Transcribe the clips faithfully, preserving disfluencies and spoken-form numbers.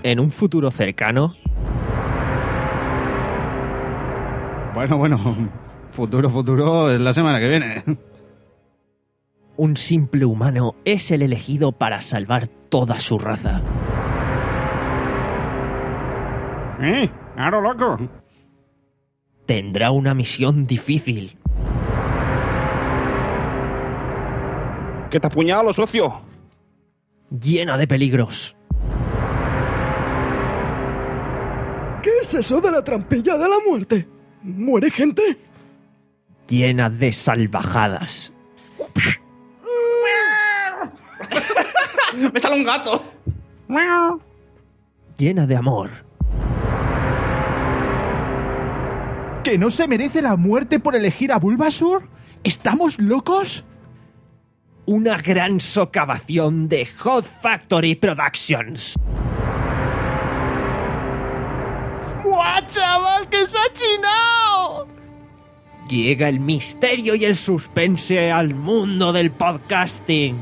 en un futuro cercano. Bueno, bueno, futuro, futuro es la semana que viene. Un simple humano es el elegido para salvar toda su raza. ¡Eh! ¡Aro loco! Tendrá una misión difícil. ¡Que te apuñalo, socio! Llena de peligros. ¿Qué es eso de la trampilla de la muerte? ¿Muere gente? Llena de salvajadas. ¡Me sale un gato! Llena de amor. ¿Que no se merece la muerte por elegir a Bulbasaur? ¿Estamos locos? Una gran socavación de Hot Factory Productions. ¡Buah, chaval, que se ha chinado! Llega el misterio y el suspense al mundo del podcasting.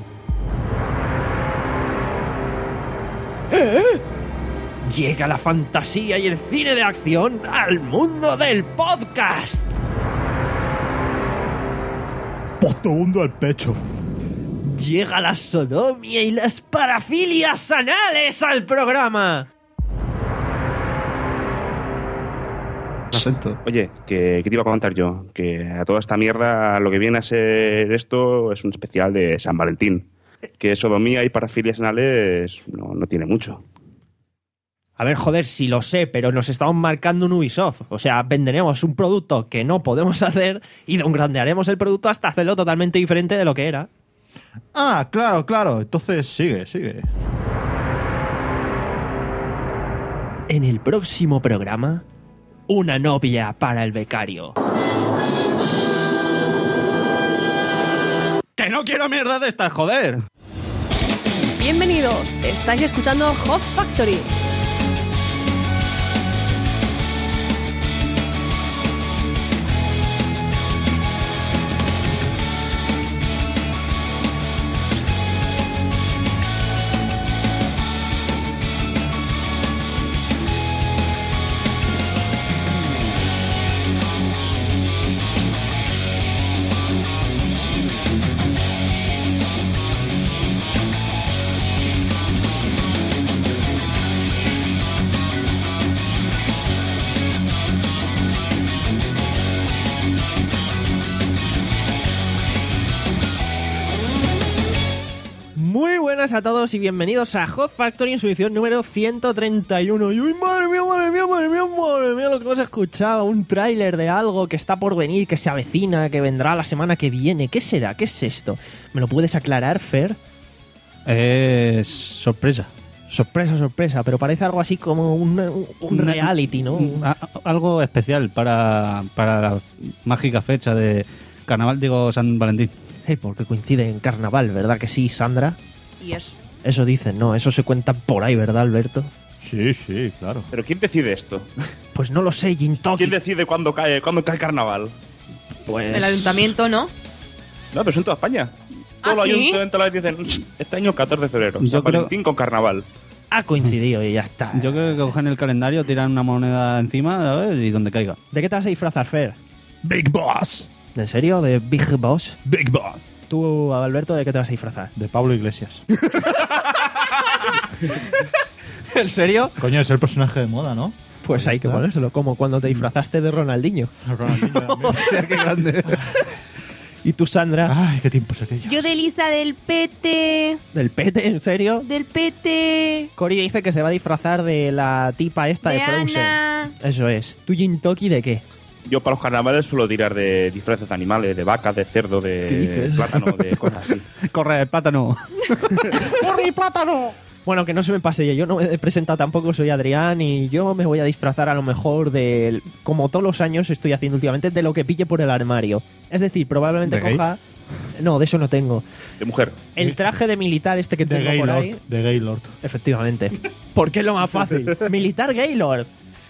¿Eh? Llega la fantasía y el cine de acción al mundo del podcast. Puto hundo al pecho. Llega la sodomía y las parafilias anales al programa. Acento. Oye, que, que te iba a comentar yo, que a toda esta mierda lo que viene a ser esto es un especial de San Valentín. Que sodomía y parafilias anales no, no tiene mucho. A ver, joder, si lo sé, pero nos estamos marcando un Ubisoft. O sea, venderemos un producto que no podemos hacer y degrandearemos el producto hasta hacerlo totalmente diferente de lo que era. Ah, claro, claro. Entonces sigue, sigue. En el próximo programa, una novia para el becario. ¡Que no quiero mierda de estas, joder! Bienvenidos, estáis escuchando Hot Factory. Buenas a todos y bienvenidos a Hot Factory en su edición número ciento treinta y uno. Y uy, madre mía, madre mía, madre mía, madre mía, lo que hemos escuchado. Un tráiler de algo que está por venir, que se avecina, que vendrá la semana que viene. ¿Qué será? ¿Qué es esto? ¿Me lo puedes aclarar, Fer? Es sorpresa. Sorpresa, sorpresa, pero parece algo así como un, un, un reality, ¿no? A, algo especial para, para la mágica fecha de Carnaval, digo San Valentín. Hey, porque coincide en Carnaval, ¿verdad que sí, Sandra? Y eso. Eso dicen, ¿no? Eso se cuenta por ahí, ¿verdad, Alberto? Sí, sí, claro. ¿Pero quién decide esto? Pues no lo sé, Gintoki. ¿Quién decide cuándo cae, cuándo cae el carnaval? Pues... El ayuntamiento, ¿no? No, pero es en toda España. ¿Ah, Todos los sí? ayuntamientos dicen, este año catorce de febrero, Yo San creo- Valentín con carnaval. Ha coincidido y ya está. Yo creo que cogen el calendario, tiran una moneda encima, ¿sabes? Y donde caiga. ¿De qué te vas a disfrazar, Fer? Big Boss. ¿En serio? ¿De Big Boss? Big Boss. Tú, Alberto, ¿de qué te vas a disfrazar? De Pablo Iglesias. ¿En serio? Coño, es el personaje de moda, ¿no? Pues hay que ponérselo, como cuando te disfrazaste de Ronaldinho. Ronaldinho también. Hostia, qué grande. ¿Y tú, Sandra? Ay, qué tiempos aquellos. Yo de Lisa del Pete. ¿Del Pete? ¿En serio? Del Pete. Cory dice que se va a disfrazar de la tipa esta de, De Frozen. Ana. Eso es. ¿Tú, Gintoki, de qué? Yo para los carnavales suelo tirar de disfraces de animales, de vacas, de cerdo, ¿Qué de dices? plátano, de cosas así. Corre, el plátano. ¡Corre, plátano! Bueno, que no se me pase, yo no me he presentado tampoco, soy Adrián y yo me voy a disfrazar a lo mejor de, como todos los años estoy haciendo últimamente, de lo que pille por el armario. Es decir, probablemente ¿De gay? coja... No, de eso no tengo. De mujer. El traje de militar este que De tengo por ahí... Gaylord. De Gaylord. Efectivamente. Porque es lo más fácil. Militar Gaylord.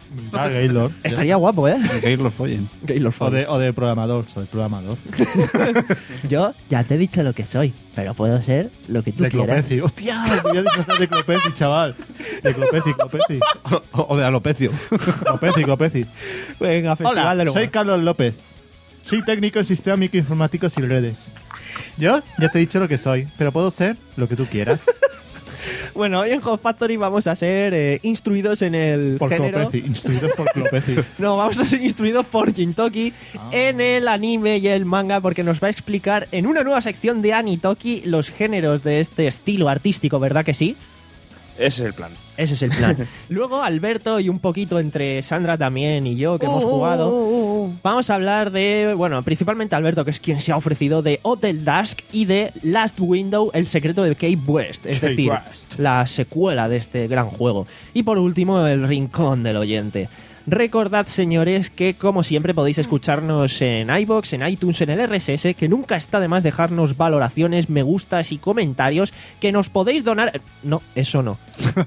Ah, Gaylord. Estaría guapo, ¿eh? Que ir los follen. Gaylord O Ford. de, o de programador, soy programador. Yo ya te he dicho lo que soy, pero puedo ser lo que tú De quieras. Clopeci. ¡Hostia! Me voy a disfrazar de Clopeci, chaval. De Clopeci, Clopeci. O, o de alopecio. Clopeci, Clopeci. Venga, Festival Hola, del Humor. soy Carlos López. Soy técnico en sistemas microinformáticos y redes. Yo ya te he dicho lo que soy, pero puedo ser lo que tú quieras. Bueno, hoy en Hot Factory vamos a ser eh, instruidos en el Por género... Clopeci, instruidos por Clopeci. No, vamos a ser instruidos por Jintoki Ah. en el anime y el manga porque nos va a explicar en una nueva sección de Anitoki los géneros de este estilo artístico, ¿verdad que sí? Ese es el plan. Ese es el plan. Luego Alberto y un poquito entre Sandra también y yo que hemos Uh, jugado, uh, uh, uh. vamos a hablar de, bueno, principalmente Alberto, que es quien se ha ofrecido, de Hotel Dusk y de Last Window, el secreto de Cape West, es Cape decir, West. la secuela de este gran juego. Y por último, el rincón del oyente. Recordad, señores, que como siempre podéis escucharnos en iVoox, en iTunes, en el R S S, que nunca está de más dejarnos valoraciones, me gustas y comentarios, que nos podéis donar... No, eso no.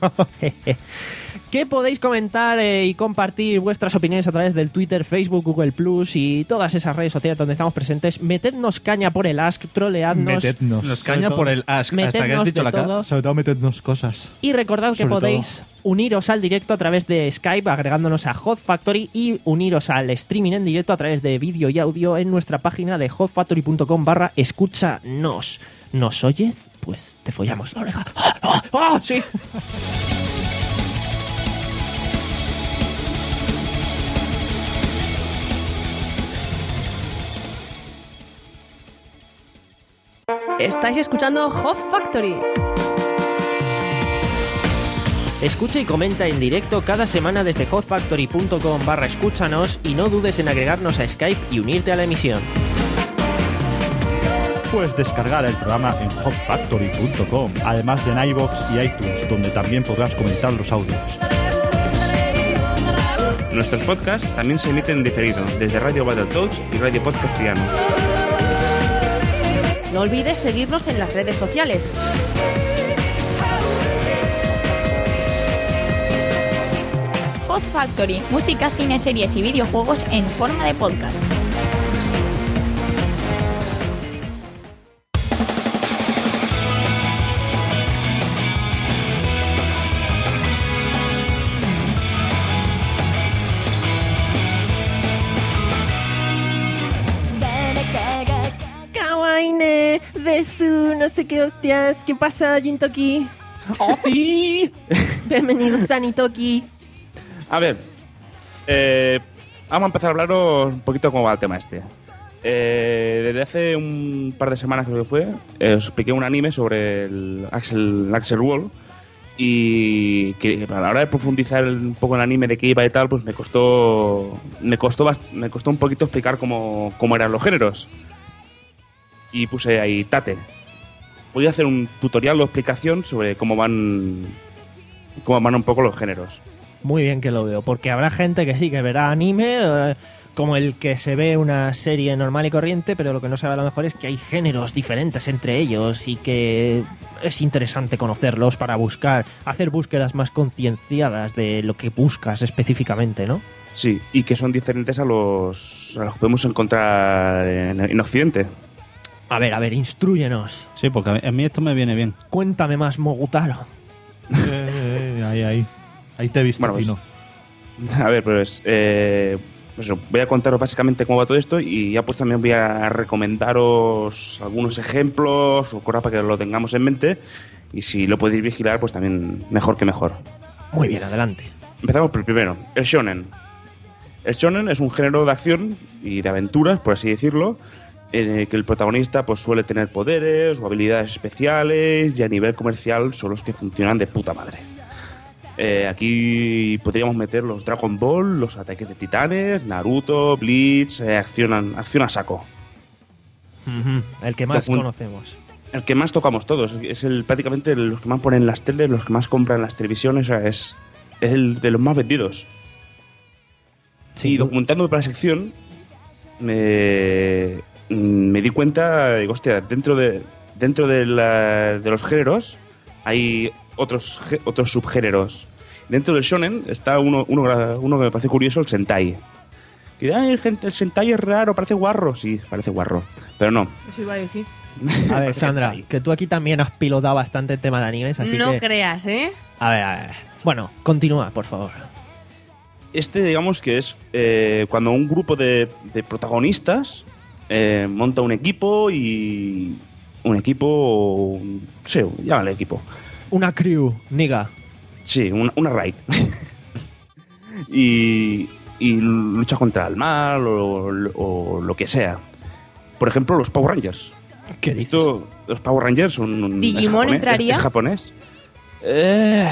Que podéis comentar eh, y compartir vuestras opiniones a través del Twitter, Facebook, Google Plus y todas esas redes sociales donde estamos presentes. Metednos caña por el Ask, troleadnos Metednos. Nos Sobre caña todo- por el ask. Hasta que has Metednos dicho de la cara. todo. Sobre todo metednos cosas. y recordad que Sobre podéis uniros al directo a través de Skype agregándonos a Hot Factory y uniros al streaming en directo a través de vídeo y audio en nuestra página de hotfactory.com barra escúchanos. ¿Nos oyes? Pues te follamos la oreja. ¡Ah! ¡Ah! ¡Ah! ¡Sí! Estáis escuchando Hot Factory. Escucha y comenta en directo cada semana desde hotfactory.com barra escúchanos y no dudes en agregarnos a Skype y unirte a la emisión. Puedes descargar el programa en hot factory punto com, además de en iVoox y iTunes, donde también podrás comentar los audios. Nuestros podcasts también se emiten en diferido desde Radio Battletoads y Radio Podcastiano. No olvides seguirnos en las redes sociales. Hot Factory, música, cine, series y videojuegos en forma de podcast. Kawaii Desu, no sé qué hostias. ¿Qué pasa, Jintoki? ¡Oh, sí! Bienvenidos a Anitoki. A ver, eh, vamos a empezar a hablaros un poquito cómo va el tema este. Eh, desde hace un par de semanas creo que fue, eh, os expliqué un anime sobre el Axel, el Axel World y que a la hora de profundizar un poco en el anime de qué iba y tal, pues me costó me costó bast- me costó un poquito explicar cómo, cómo eran los géneros. Y puse ahí Tate. Voy a hacer un tutorial o explicación sobre cómo van cómo van un poco los géneros. Muy bien que lo veo, porque habrá gente que sí, que verá anime eh, como el que se ve una serie normal y corriente, pero lo que no sabe a lo mejor es que hay géneros diferentes entre ellos y que es interesante conocerlos para buscar, hacer búsquedas más concienciadas de lo que buscas específicamente, ¿no? Sí, y que son diferentes a los, a los que podemos encontrar en, en Occidente. A ver, a ver, instrúyenos. Sí, porque a mí- a mí esto me viene bien. Cuéntame más, Mogutaro. Eh, eh, ahí, ahí. Ahí te he visto, Bueno, pues, fino. A ver, pues, eh, pues eso, voy a contaros básicamente cómo va todo esto y ya pues también voy a recomendaros algunos ejemplos o cosas para que lo tengamos en mente y si lo podéis vigilar pues también mejor que mejor. Muy bien, adelante. Empezamos por el primero, el shonen. El shonen es un género de acción y de aventuras, por así decirlo, en el que el protagonista pues suele tener poderes o habilidades especiales y a nivel comercial son los que funcionan de puta madre. Eh, aquí podríamos meter los Dragon Ball, los ataques de titanes, Naruto, Bleach, eh, acción, a, acción a saco. Ujú, el que más Docu- conocemos. El que más tocamos todos, es el prácticamente los que más ponen en las teles, los que más compran en las televisiones, o sea, es, es el de los más vendidos. Sí, y documentándome para la sección, me, me di cuenta, digo, hostia, dentro de dentro de, la- de los géneros hay otros gé- otros subgéneros Dentro del shonen está uno, uno, uno que me parece curioso, el sentai. Que ay, gente, el sentai es raro, parece guarro. Sí, parece guarro, pero no. Eso iba a decir. A ver, Sandra, que tú aquí también has pilotado bastante el tema de animes, así no que... creas, ¿eh? A ver, a ver. Bueno, continúa, por favor. Este, digamos que es eh, cuando un grupo de, de protagonistas eh, monta un equipo y... Un equipo... Sí, llámale equipo. Una crew, niga. Sí, una, una raid. y, y lucha contra el mal o, o lo que sea. Por ejemplo, los Power Rangers. ¿Qué dices? Esto, los Power Rangers son... un- ¿Digimon ¿es japonés? entraría? ¿Es, es japonés? Eh,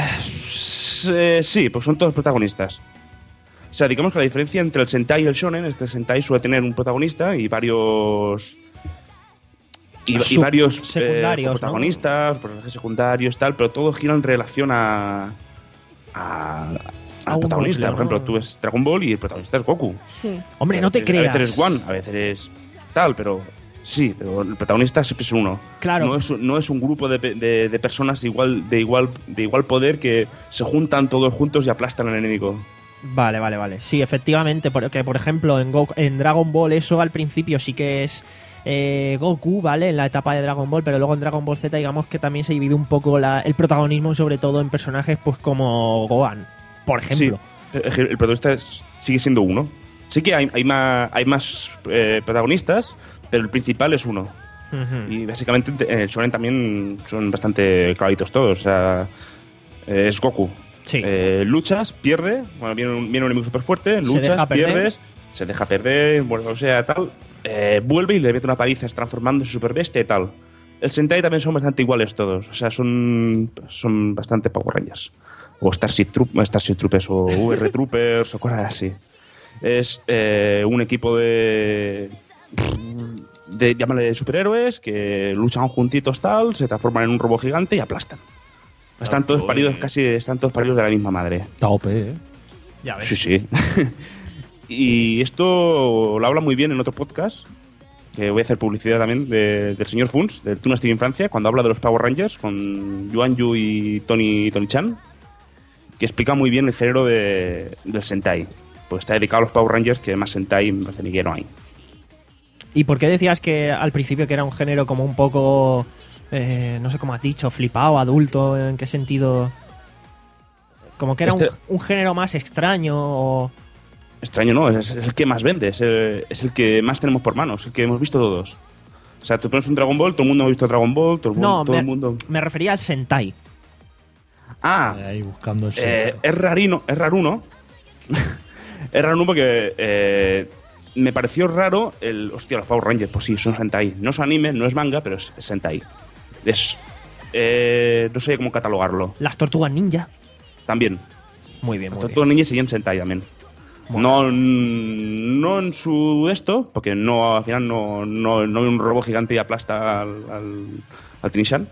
s- sí, pues son todos protagonistas. O sea, digamos que la diferencia entre el Sentai y el Shonen es que el Sentai suele tener un protagonista y varios... Y, y Sub- varios secundarios, eh, ¿no? protagonistas, personajes secundarios, tal, pero todo gira en relación a... a A al un protagonista. núcleo, Por ejemplo, ¿no? tú ves Dragon Ball y el protagonista es Goku. Sí. Hombre, no te A creas. veces es One, a veces es tal, pero sí, pero el protagonista siempre es uno. Claro. No es, no es un grupo de, pe- de- de personas igual, de, igual, de igual poder que se juntan todos juntos y aplastan al enemigo. Vale, vale, vale. Sí, efectivamente, porque por ejemplo en, Go- en Dragon Ball eso al principio sí que es eh, Goku, ¿vale? En la etapa de Dragon Ball, pero luego en Dragon Ball Z digamos que también se divide un poco la- el protagonismo, sobre todo en personajes pues como Gohan, por ejemplo. Sí, el el protagonista es- sigue siendo uno. Sí que hay, hay más, hay más eh, protagonistas, pero el principal es uno. Ujú. Y básicamente en el Shonen también son bastante claritos todos. O sea, eh, es Goku. Sí. Eh, luchas, pierde. Bueno, viene un, viene un enemigo súper fuerte. Luchas, deja perder. pierdes. Se deja perder. Bueno, o sea, tal. Eh, vuelve y le mete una paliza transformándose en super bestia y tal. El Sentai también son bastante iguales todos. O sea, son, son bastante Power Rangers. O Starship, Troop, Starship Troopers o V R Troopers o cosas así. Es eh, un equipo de. de llámale superhéroes que luchan juntitos tal, se transforman en un robot gigante y aplastan. Están todos paridos, casi están todos paridos de la misma madre. Está O P, ¿eh? Ya ves. Sí, sí. Y esto lo habla muy bien en otro podcast, que voy a hacer publicidad también, de- del señor Funs, del Tuna Steve en Francia, cuando habla de los Power Rangers, con Yuan Yu y Tony, Tony Chan, que explica muy bien el género de, del Sentai. Pues está dedicado a los Power Rangers, que más Sentai me parece ni que no hay. ¿Y por qué decías que al principio que era un género como un poco, eh, no sé cómo has dicho, flipado, adulto? ¿En qué sentido? Como que era Este- un, un género más extraño o... Extraño, ¿no? Es, es el que más vende, es el, es el que más tenemos por manos, el que hemos visto todos. O sea, tú pones un Dragon Ball, todo el mundo ha visto Dragon Ball, todo el, No, mundo, todo me, el mundo... me refería al Sentai. Ah, Ahí buscando el eh, sitio. es rarino, es raruno. Es raruno porque eh, me pareció raro el... Hostia, los Power Rangers, pues sí, son Sentai. No es anime, no es manga, pero es, es Sentai. Es... eh, no sé cómo catalogarlo. Las tortugas ninja. También. Muy bien, muy Todos bien. los niños serían Sentai también. No, no en su esto, porque no al final no, no, no hay un robot gigante y aplasta al, al, al Trin-chan.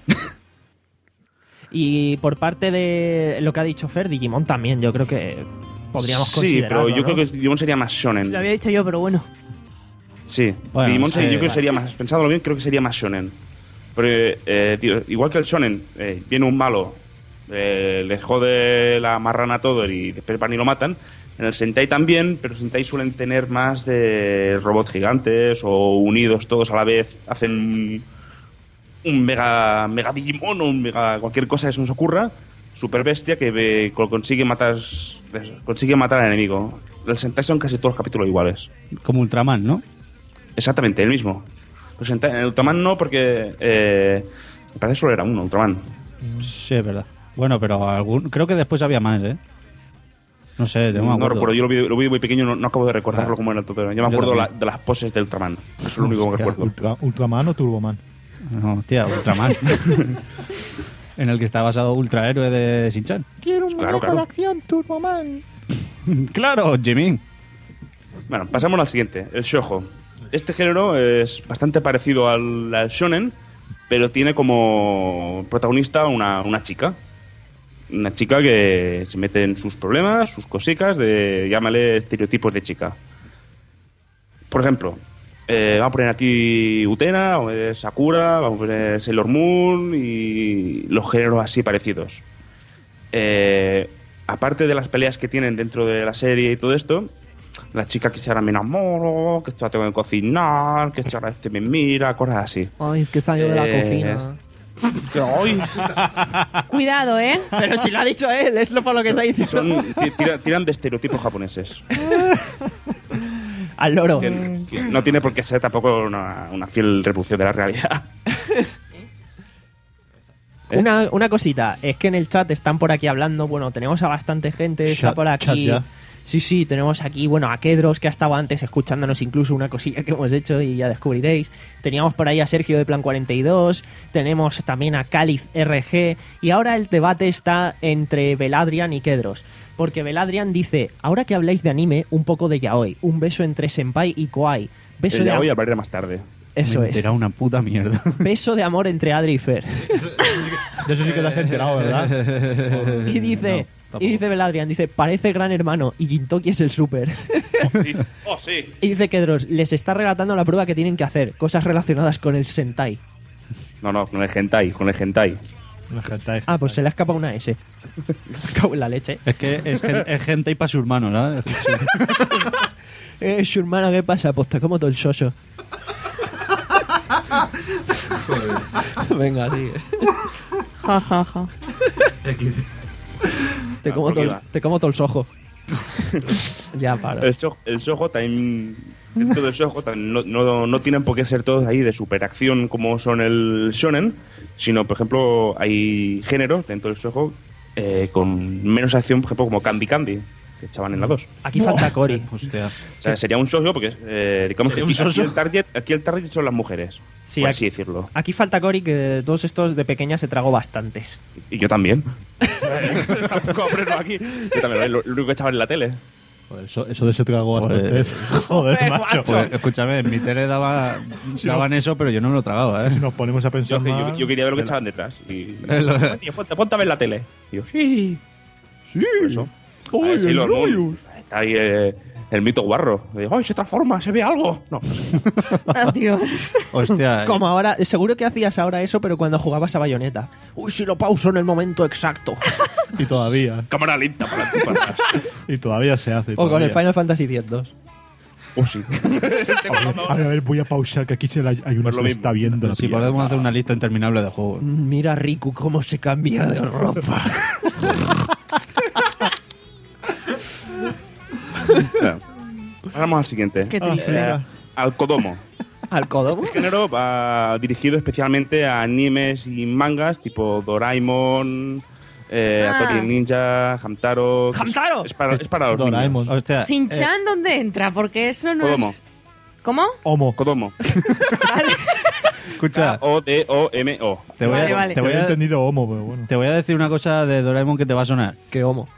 Y por parte de lo que ha dicho Fer, Digimon también, yo creo que podríamos Sí, considerarlo, pero yo ¿no? creo que Digimon sería más shonen. Lo había dicho yo, pero bueno. Sí, Bueno, Digimon sería- sí, yo creo que vale. sería más, pensándolo bien, creo que sería más shonen. Pero eh, tío, igual que el shonen, eh, viene un malo, eh, le jode la marrana a todo y después van y lo matan. En el Sentai también, pero Sentai suelen tener más de robots gigantes o unidos todos a la vez, hacen un mega, mega Digimon o un mega cualquier cosa que se nos ocurra, super bestia que eh, co- consigue matar consigue matar al enemigo. El Sentai son casi todos los capítulos iguales. Como Ultraman, ¿no? Exactamente, el mismo. Los Sentai- en Ultraman no, porque eh, me parece que solo era uno, Ultraman. Sí, es verdad. Bueno, pero algún, creo que después había más, ¿eh? No sé, no me No, acuerdo. recuerdo, yo lo vi, lo vi muy pequeño, no, no acabo de recordarlo como era todo. Yo me Yo acuerdo la- también. de las poses de Ultraman. Eso es lo único que Hostia, recuerdo. Ultra- ¿Ultraman o Turboman? No, tía, Ultraman. En el que está basado Ultrahéroe de Shin-Chan. Quiero un Claro, muñeco claro. de acción, Turboman. ¡Claro, Jimmy! Bueno, pasamos al siguiente, el shoujo. Este género es bastante parecido al, al shonen, pero tiene como protagonista una, una chica. Una chica que se mete en sus problemas, sus cositas, de llámale estereotipos de chica. Por ejemplo, eh, vamos a poner aquí Utena, vamos a poner Sakura, vamos a poner Sailor Moon y los géneros así parecidos. Eh, aparte de las peleas que tienen dentro de la serie y todo esto, la chica que se ahora me enamoro, que esto la tengo que cocinar, que ahora este me mira, cosas así. Ay, es que salió de la Eh, cocina. Es que, ay, Cuidado, ¿eh? Pero si lo ha dicho él, es lo por lo que está diciendo. son, ti- tira- tiran de estereotipos japoneses. Al loro. Que, que no tiene por qué ser tampoco una, una fiel reproducción de la realidad. Una, una cosita, es que en el chat están por aquí hablando, bueno, tenemos a bastante gente, está Chat- por chat aquí. ya. Sí, sí, tenemos aquí, bueno, a Kedros, que ha estado antes escuchándonos incluso una cosilla que hemos hecho y ya descubriréis. Teníamos por ahí a Sergio de Plan cuarenta y dos, tenemos también a Cáliz R G, y ahora el debate está entre Beladrian y Kedros. Porque Beladrian dice, ahora que habláis de anime, un poco de yaoi, un beso entre senpai y kawaii. Beso El de de am- hoy hablaré más tarde. Eso Me es. Era una puta mierda. Beso de amor entre Adri y Fer. De eso sí que te has enterado, ¿verdad? Y dice, No, tampoco. y dice Beladrian, dice, parece Gran Hermano y Gintoki es el súper. Oh, sí. Oh, sí. Y dice Kedros, les está relatando la prueba que tienen que hacer, cosas relacionadas con el Sentai. No, no, con el hentai, con el hentai. La gente- Ah, pues se le ha escapado una S. Me cago en la leche. Es que es, gen- es gente y para su hermano, ¿no? Eh, su hermano, ¿qué pasa? Pues te como todo el soso. Venga, sigue. Ja, ja, ja. Te Ah, como, ¿por todo, qué el- va? te como todo el sojo. Ya, para. El, so- el Soho también. Dentro del Soho también no, no, no tienen por qué ser todos ahí de superacción como son el Shonen, sino, por ejemplo, hay géneros dentro del Soho eh, con menos acción, por ejemplo, como Candy Candy, que echaban en la dos. Aquí falta Cory. Hostia. O sea, sería un Soho porque, eh, digamos que Sería un aquí, aquí soso. el target, aquí el target son las mujeres, Sí, por aquí- así decirlo. Aquí falta Cory, que de todos estos de pequeña se tragó bastantes. Y yo también. Tampoco aprendo aquí. Yo también, ¿eh? lo, lo único que echaban en la tele. Joder, eso, eso de ese trago Joder. bastante. Joder, macho. Pues, escúchame, en mi tele daba, daban eso, pero yo no me lo tragaba, ¿eh? Si nos ponemos a pensar Yo, yo, más, yo quería ver lo que de la- echaban detrás. Y, Es lo- Tío, ponte, ponte a ver la tele. Y yo, sí. Sí. Por eso. Joder, A ver, Sailor el Moon. rollo. Está ahí eh, el mito guarro. De, ¡ay, se transforma! ¿Se ve algo? No, no sé. Adiós. Hostia. Como ahora, seguro que hacías ahora eso, pero cuando jugabas a Bayonetta. Uy, si lo pauso en el momento exacto. Y todavía. Cámara lenta para adelante y para atrás. Y todavía se hace. O con todavía. el Final Fantasy X dos. Oh, sí. A ver, a ver, voy a pausar, que aquí se la- hay uno Pues que lo me mismo. está viendo. la Si pilla. podemos hacer una lista interminable de juegos. Mira a Riku cómo se cambia de ropa. Bueno, vamos al siguiente. Qué triste. Eh, al Kodomo. ¿Al Kodomo? Este género va dirigido especialmente a animes y mangas tipo Doraemon, eh, Ah. Atori Ninja, Hamtaro. ¡Hamtaro! Es para, es para los Doraemon. niños. Hostia. Sin-chan, ¿dónde entra? Porque eso no Kodomo. es... ¿Cómo? Homo. Kodomo. Vale. Escucha, O D O M O. te voy, Vale, a, vale. Te, voy Había a, entendido homo, pero bueno. te voy a decir una cosa de Doraemon que te va a sonar. ¡Qué homo!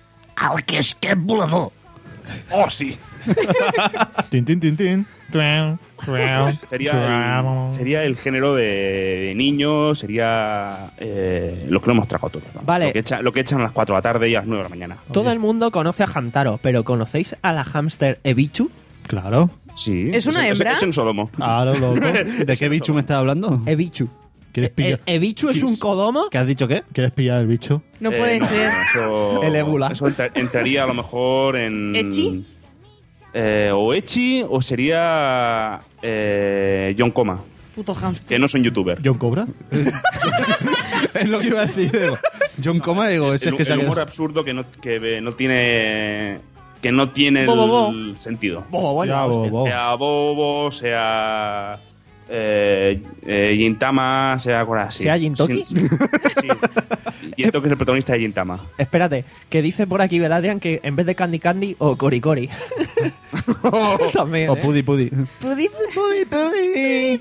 Oh, sí. Tin, tin, tin, tin. Tuan, tuan, Sería tuan. el, sería el género de niños, sería eh, lo que lo hemos tragado todos. ¿no? Vale. Lo que, echa- lo que echan a las cuatro de la tarde y a las nueve de la mañana. Todo el mundo conoce a Hamtaro, pero ¿conocéis a la hámster Ebichu? Claro. Sí. ¿Es una es- hembra? Es en Sodomo. Claro, loco. ¿De qué bicho me estás hablando? Ebichu. ¿Quieres pillar, ¿E- ¿Ebichu es un Kodomo? ¿Qué has dicho qué? ¿Quieres pillar el bicho? No Eh, puede ser. Eso, El ébula. Eso entra- entraría a lo mejor en... ¿Echi? Eh, o Echi o sería eh, John Coma, Puto hamster. que no son youtuber. ¿John Cobra? Es lo que iba a decir. Digo, John Coma, digo, ese el, es que el se ha humor quedado- absurdo que no, que no tiene... Que no tiene Bo, bo, bo. el sentido. Bobo, bueno, Ya, hostia. bobo. Sea Bobo, sea... Eh, eh, Gintama, sea cosas así. ¿Sea Gintoki? Sí, sí. Gintoki es el protagonista de Gintama. Espérate, que dice por aquí Beladrian que en vez de Candy Candy o Cori Cori. También. O ¿eh? Pudi Pudi. Pudi, pudi, pudi.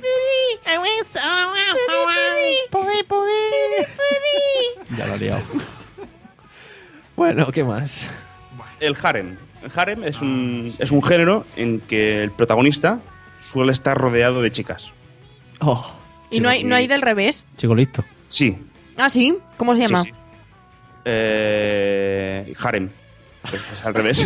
Ya lo he liado. Bueno, ¿qué más? El harem. El harem es un, es un género en que el protagonista suele estar rodeado de chicas. Oh, ¿Y no hay, no hay del revés? Chico listo. Sí. Ah, sí. ¿Cómo se sí, llama? sí. Eh, harem. Pues es al revés.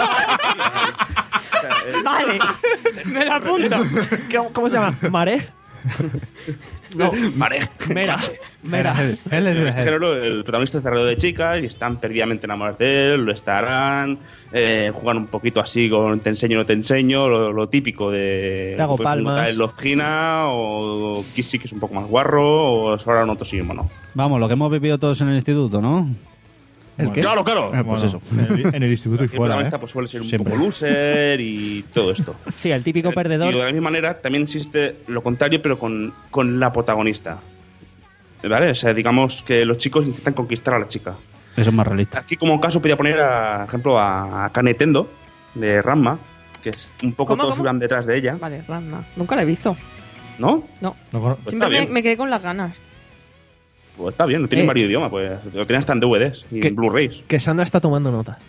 Vale. Me lo apunto. ¿Cómo, cómo se llama? ¿Mare? No, Pareja. mira, mira. Él es En de este género, el protagonista está rodeado de chicas y están perdidamente enamoradas de él, lo estarán, eh, juegan un poquito así con te enseño, no te enseño, lo, lo típico de... Te hago pues, palmas. El Lozgina o Kissy, que es un poco más guarro, o Sora no Toshimo, ¿no? Vamos, lo que hemos vivido todos en el instituto, ¿no? ¿El qué? ¡Claro, claro! Eh, pues Bueno, eso. En el, en el instituto y El fuera, protagonista ¿eh? pues, suele ser un Siempre. poco loser y todo esto. Sí, el típico Y perdedor. de la misma manera también existe lo contrario, pero con, con la protagonista. ¿Vale? O sea, digamos que los chicos intentan conquistar a la chica. Eso es más realista. Aquí como caso podría poner, a ejemplo, a, a Kanetendo, de Ranma, que es un poco ¿Cómo, todos cómo? iban detrás de ella, Vale, Ranma. Nunca la he visto. ¿no? No. No cono- Pues Siempre está me, bien. me quedé con las ganas. Pues está bien, no tienen Eh. varios idiomas, pues lo tienen hasta en D V Ds y ¿Qué? en Blu-rays. Que Sandra está tomando nota.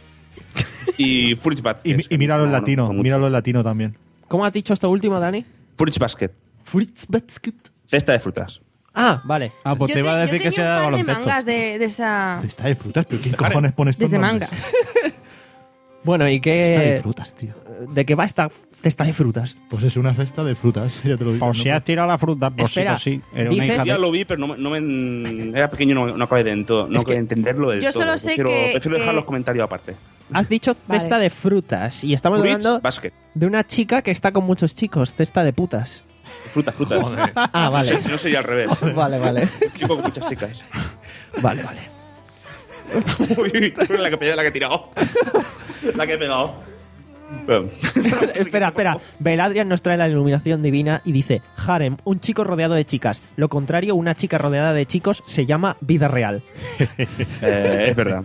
Y Fruits Basket. Y, mi- y míralo en latino, míralo en latino también. ¿Cómo has dicho esto último, Dani? Fruits Basket, Fruits Basket. cesta de frutas. Ah, vale. Ah, pues Yo te iba a te- decir yo que tenía sea de un par de baloncesto. mangas de, de esa... Cesta de frutas, pero ¿quién cojones pone De estos ese nombres? manga. Bueno, ¿y Cesta de qué? frutas, tío. ¿De qué va esta cesta de frutas? Pues es una cesta de frutas, ya te lo digo. Por si has tirado la fruta, por Espera, si sí. Era una dices- hija Ya de... lo vi, pero no, me- no me, era pequeño, no, no acabé de, ento- no Es acabé que de entenderlo del yo todo. solo sé prefiero, que- prefiero dejar que- los comentarios aparte. Has dicho cesta Vale. de frutas y estamos Fruits hablando Basket. de una chica que está con muchos chicos, cesta de putas. Frutas, frutas. Ah, vale. Si no sería al revés. Vale, vale. Chico con muchas chicas. Vale, vale. Uy, la que, la que he tirado. La que he pegado. Bueno. espera, espera. Beladrian nos trae la iluminación divina y dice: Harem, un chico rodeado de chicas. Lo contrario, una chica rodeada de chicos se llama vida real. Eh, es verdad.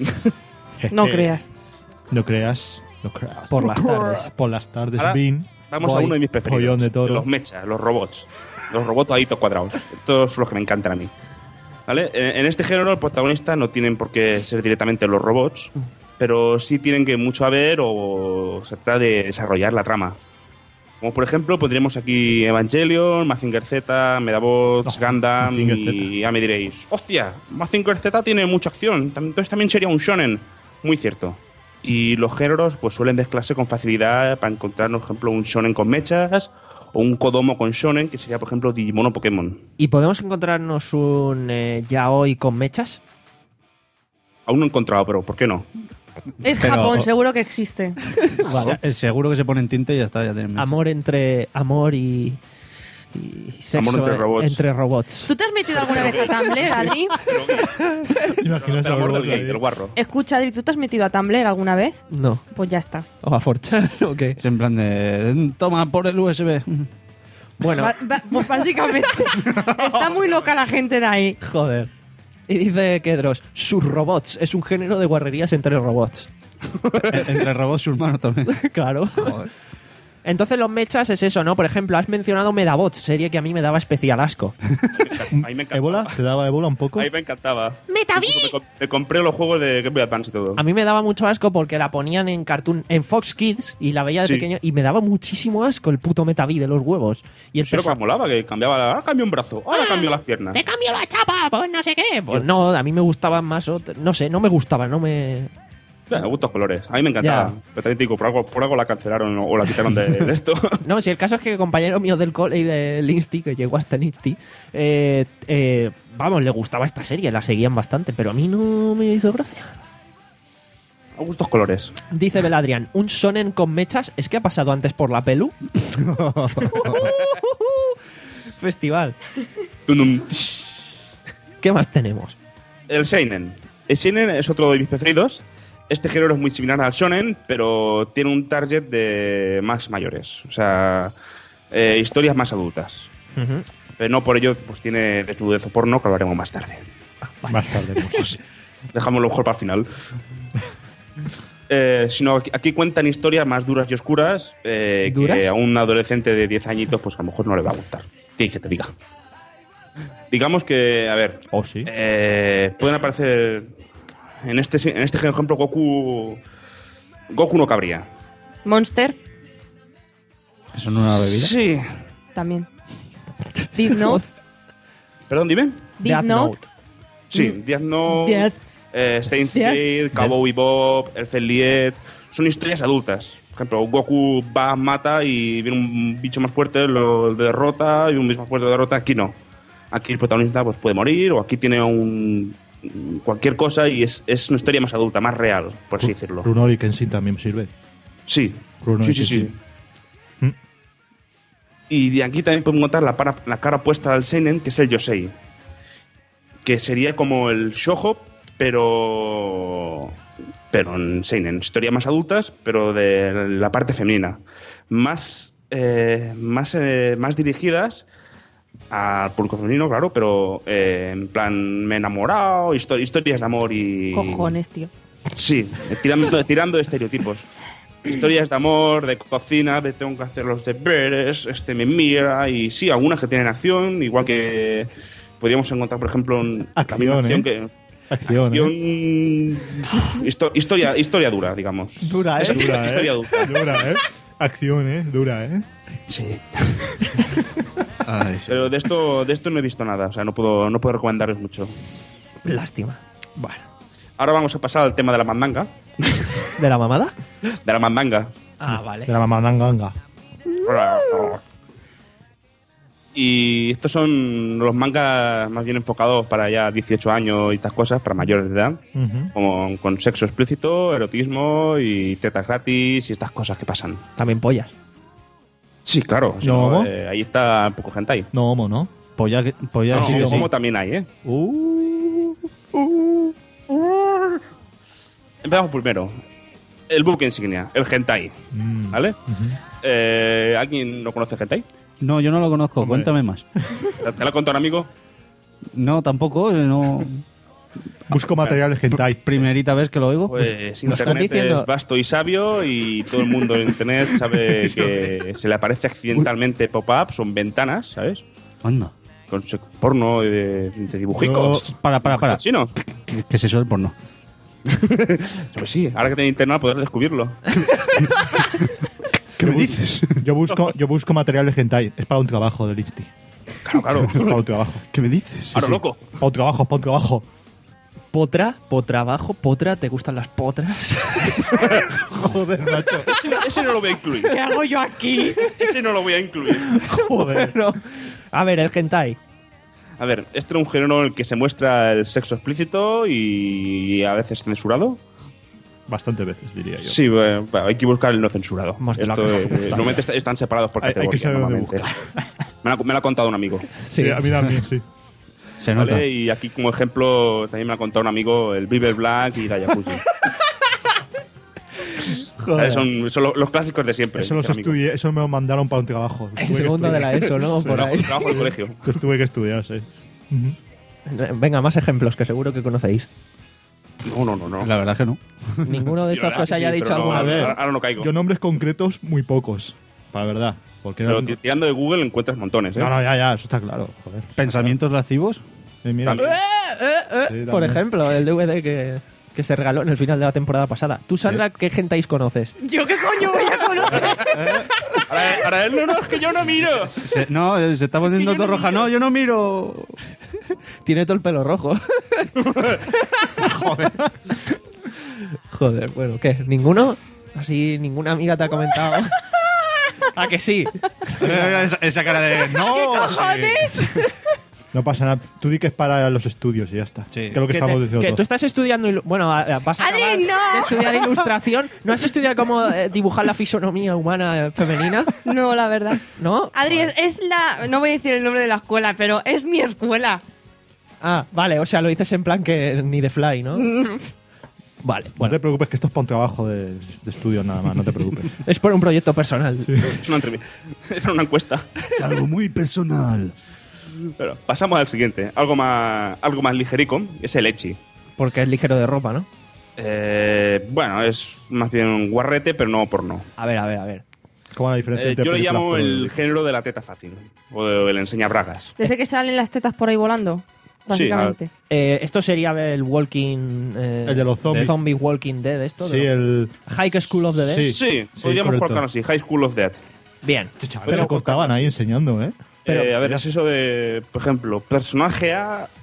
No creas. No creas, no creas. Por las tardes. Por las tardes, Ahora, Bean. Vamos Voy, a uno de mis preferidos. follón de toro. Los mechas, los robots. Los robots ahí todos cuadrados. Estos son los que me encantan a mí. ¿Vale? En en este género, el protagonista no tienen por qué ser directamente los robots, pero sí tienen que mucho a ver o se trata de desarrollar la trama. Como por ejemplo, pondremos aquí Evangelion, Mazinger Z, Medabots, Oh, Gundam Mazinger y ya me diréis, hostia, Mazinger Z tiene mucha acción, tam- entonces también sería un shonen. Muy cierto. Y los géneros pues suelen mezclarse con facilidad para encontrar, por ejemplo, un shonen con mechas o un kodomo con shonen, que sería, por ejemplo, Digimon o Pokémon. ¿Y podemos encontrarnos un eh, yaoi con mechas? Aún no he encontrado, pero ¿por qué no? Es Pero- Japón, seguro que existe. Vale. Eh, Seguro que se pone en tinte y ya está, ya tienen mecha. Amor entre amor y, y sexo Amor entre robots. entre robots. ¿Tú te has metido alguna vez a Tumblr, Adri? Imagina El esa amor del broma gay, ahí. del guarro. Escucha, Adri, ¿tú te has metido a Tumblr alguna vez? No. Pues ya está. O a Forchan, ¿o qué? Es en plan de... Toma, por el U S B. Bueno, Ba- ba- pues básicamente está muy loca la gente de ahí. joder. Y dice Kedros, sus robots. Es un género de guarrerías entre robots. Entre robots y humanos también. Claro. Entonces los mechas es eso, ¿no? Por ejemplo, has mencionado Medabots, serie que a mí me daba especial asco. Ahí me encantaba. ¿Ébola? ¿Te daba ébola un poco? Ahí me encantaba. ¡Metaví! Me, com- me compré los juegos de Game Boy Advance y todo. A mí me daba mucho asco porque la ponían en Cartoon, en Fox Kids y la veía de Sí. pequeño y me daba muchísimo asco el puto Metaví de los huevos. Y el Pero perso- que molaba, que cambiaba, la- ahora cambio un brazo, ahora cambio las piernas. ¡Te cambio la chapa! Pues no sé qué. Pues no, a mí me gustaban más. ot- No sé, no me gustaba, no me. Me gustos colores. A mí me encantaba. Ya. Pero también te digo, por algo, por algo la cancelaron o la quitaron de, de esto. No, si el caso es que el compañero mío del cole y del Insti, que llegó hasta el Insti, eh, eh, vamos, le gustaba esta serie, la seguían bastante, pero a mí no me hizo gracia. A gustos colores. Dice Beladrian, un shonen con mechas, ¿es que ha pasado antes por la pelu? Festival. Tunum. ¿Qué más tenemos? El Seinen. El Seinen es otro de mis preferidos. Este género es muy similar al Shonen, pero tiene un target de más mayores. O sea, eh, historias más adultas. Ujú. Pero no por ello pues tiene desnudez o porno, que lo haremos más tarde. Más tarde. pues. Dejámoslo mejor para el final. Eh, sino aquí, aquí cuentan historias más duras y oscuras eh, ¿Duras? que a un adolescente de diez añitos pues a lo mejor no le va a gustar. ¿Qué que te diga? Digamos que, a ver, ¿Oh, sí? eh, pueden aparecer en este, en este ejemplo Goku Goku no cabría. Monster, ¿Eso no es una bebida? Sí. también. Death Note. Perdón, dime. Death Death Note. Note. Sí, Death Note. Death Eh, Steins Gate, Cowboy Bebop, Elfen Lied. Son historias adultas. Por ejemplo, Goku va, mata y viene un bicho más fuerte, lo derrota, y un bicho más fuerte lo derrota. Aquí no. Aquí el protagonista pues, puede morir, o aquí tiene un cualquier cosa y es, es una historia más adulta, más real, por así decirlo. Rurouni Kenshin también sirve. Sí, Rurouni sí, sí, sí. ¿Mm? Y de aquí también podemos encontrar la, para, la cara opuesta al seinen, que es el yosei, que sería como el shoujo, pero pero en seinen, historias más adultas, pero de la parte femenina, más eh, más eh, más dirigidas al público femenino, claro, pero eh, en plan me he enamorado, histo- historias de amor y Cojones, tío. sí, tirando tirando de estereotipos. Historias de amor, de cocina, de tengo que hacer los deberes, este me mira, y sí, algunas que tienen acción, igual que podríamos encontrar, por ejemplo, en Acción, acción ¿eh? que Acción, acción, ¿eh? histo- historia historia dura, digamos. Dura, ¿eh? Esa Dura, historia ¿eh? adulta. Dura, ¿eh? Acción, ¿eh? Dura, ¿eh? Sí. Ay, sí. Pero de esto de esto no he visto nada, o sea, no puedo no puedo recomendaros mucho. Lástima. Bueno. Ahora vamos a pasar al tema de la mandanga, ¿De la mamada? de la mandanga. Ah, vale. De la mamandanga. Y estos son los mangas más bien enfocados para ya dieciocho años y estas cosas, para mayores de edad, Ujú. como con sexo explícito, erotismo y tetas gratis y estas cosas que pasan. También pollas. Sí, claro. si ¿No? no, eh, ahí está un poco hentai. No, homo, ¿no? Polla, que- polla No, sí que como sí. también hay, ¿eh? Uh, uh, uh. Empezamos primero. El buque insignia, el hentai, Mm. ¿vale? Ujú. Eh, ¿Alguien no conoce hentai? No, yo no lo conozco. Hombre. Cuéntame más. ¿Te lo ha contado un amigo? No, tampoco. eh, No. Busco material de hentai. Primerita vez que lo oigo. Pues ¿nos Internet estás diciendo- es vasto y sabio y todo el mundo en Internet sabe que se le aparece accidentalmente pop-ups, son ventanas, ¿sabes? Anda. Con sec- porno de, de dibujicos. Para, para, para. ¿Chino? ¿Qué, qué es eso del porno? Pues sí, ahora que tiene internet poder descubrirlo. ¿Qué me dices? Yo busco, yo busco material de hentai. Es para un trabajo del Insti. Claro, claro. Es para un trabajo. ¿Qué me dices? Ahora loco. Para un trabajo, para un trabajo. Potra, potrabajo, potra, ¿te gustan las potras? Joder, macho. Ese no, ese no lo voy a incluir. ¿Qué hago yo aquí? Ese no lo voy a incluir. Joder. No. A ver, el hentai. A ver, este es un género en el que se muestra el sexo explícito y a veces censurado. Bastantes veces, diría yo. Sí, eh, bueno, hay que buscar el no censurado. Más de la Esto, que nos eh, gusta. normalmente est- están separados por Hay- hay que categoría. saber dónde normalmente. Me, lo ha- me lo ha contado un amigo. Sí, a mí también, sí. Se nota. ¿Vale? Y aquí como ejemplo también me ha contado un amigo el Viver Black y la Yakuza. Joder. son son lo- los clásicos de siempre. Eso, los dice el amigo. estudié, eso me lo mandaron para un trabajo. Lo En tuve que segundo de estudiar. la ESO, ¿no? Por Trabajo, ahí. trabajo del colegio. Los tuve que estudiar, sí. Ujú. Venga, más ejemplos que seguro que conocéis. No, no, no. no. La verdad es que no. Ninguno de Yo la estos verdad que os que haya sí, dicho pero no, alguna ahora- vez. Ahora, ahora no caigo. Yo nombres concretos, muy pocos. Para la verdad. Porque Pero no, ti- tirando de Google encuentras montones, ¿eh? no, no, ya, ya, eso está claro. Joder. Pensamientos lascivos. Eh, mira, También. Sí, Por también. ejemplo, el D V D que, que se regaló en el final de la temporada pasada. ¿Tú, Sandra, qué hentais conoces? ¿Yo qué coño voy a conocer? Ahora, ahora él, no, no, es que yo no miro. Se- no, eh, se está poniendo todo roja. No, yo no miro. Tiene todo el pelo rojo. Joder. Joder, bueno, ¿qué? ¿Ninguno? Así, ninguna amiga te ha comentado. ¿A que sí? esa, esa cara de. ¡No! ¡Cojones! no pasa nada. Tú di que es para los estudios y ya está. Sí. Que es lo que, Que, estamos te- diciendo que todos. tú estás estudiando. ilu- Bueno, a- a- vas a Adri, acabar no. de estudiar ilustración. ¿No has estudiado cómo eh, dibujar la fisonomía humana eh, femenina? No, la verdad. ¿No? Adri, es, es la... No voy a decir el nombre de la escuela, pero es mi escuela. Ah, vale, o sea, lo dices en plan que ni de fly, ¿no? Vale, No bueno. te preocupes que esto es para un trabajo de, de estudio nada más, no te preocupes. Es por un proyecto personal. Es una entrevista. Era una encuesta. Es algo muy personal. Pero pasamos al siguiente. Algo más, algo más ligerico. Es el ecchi. Porque es ligero de ropa, ¿no? Eh, bueno, es más bien un guarrete, pero no porno. A ver, a ver, a ver. ¿Cómo la diferencia Eh, entre yo le películas llamo por- el género de la teta fácil. O de- el enseña bragas. Desde que salen las tetas por ahí volando, básicamente. Eh, esto sería el Walking... eh, El de los zombies. Zombie Walking Dead, esto. Sí, de- el... High School of the Dead. Sí. Sí, podríamos correcto. colocarlo así. High School of Death. Bien. Pero cortaban ahí enseñando, ¿eh? Pero- Eh, a ver, es eso de, por ejemplo, personaje A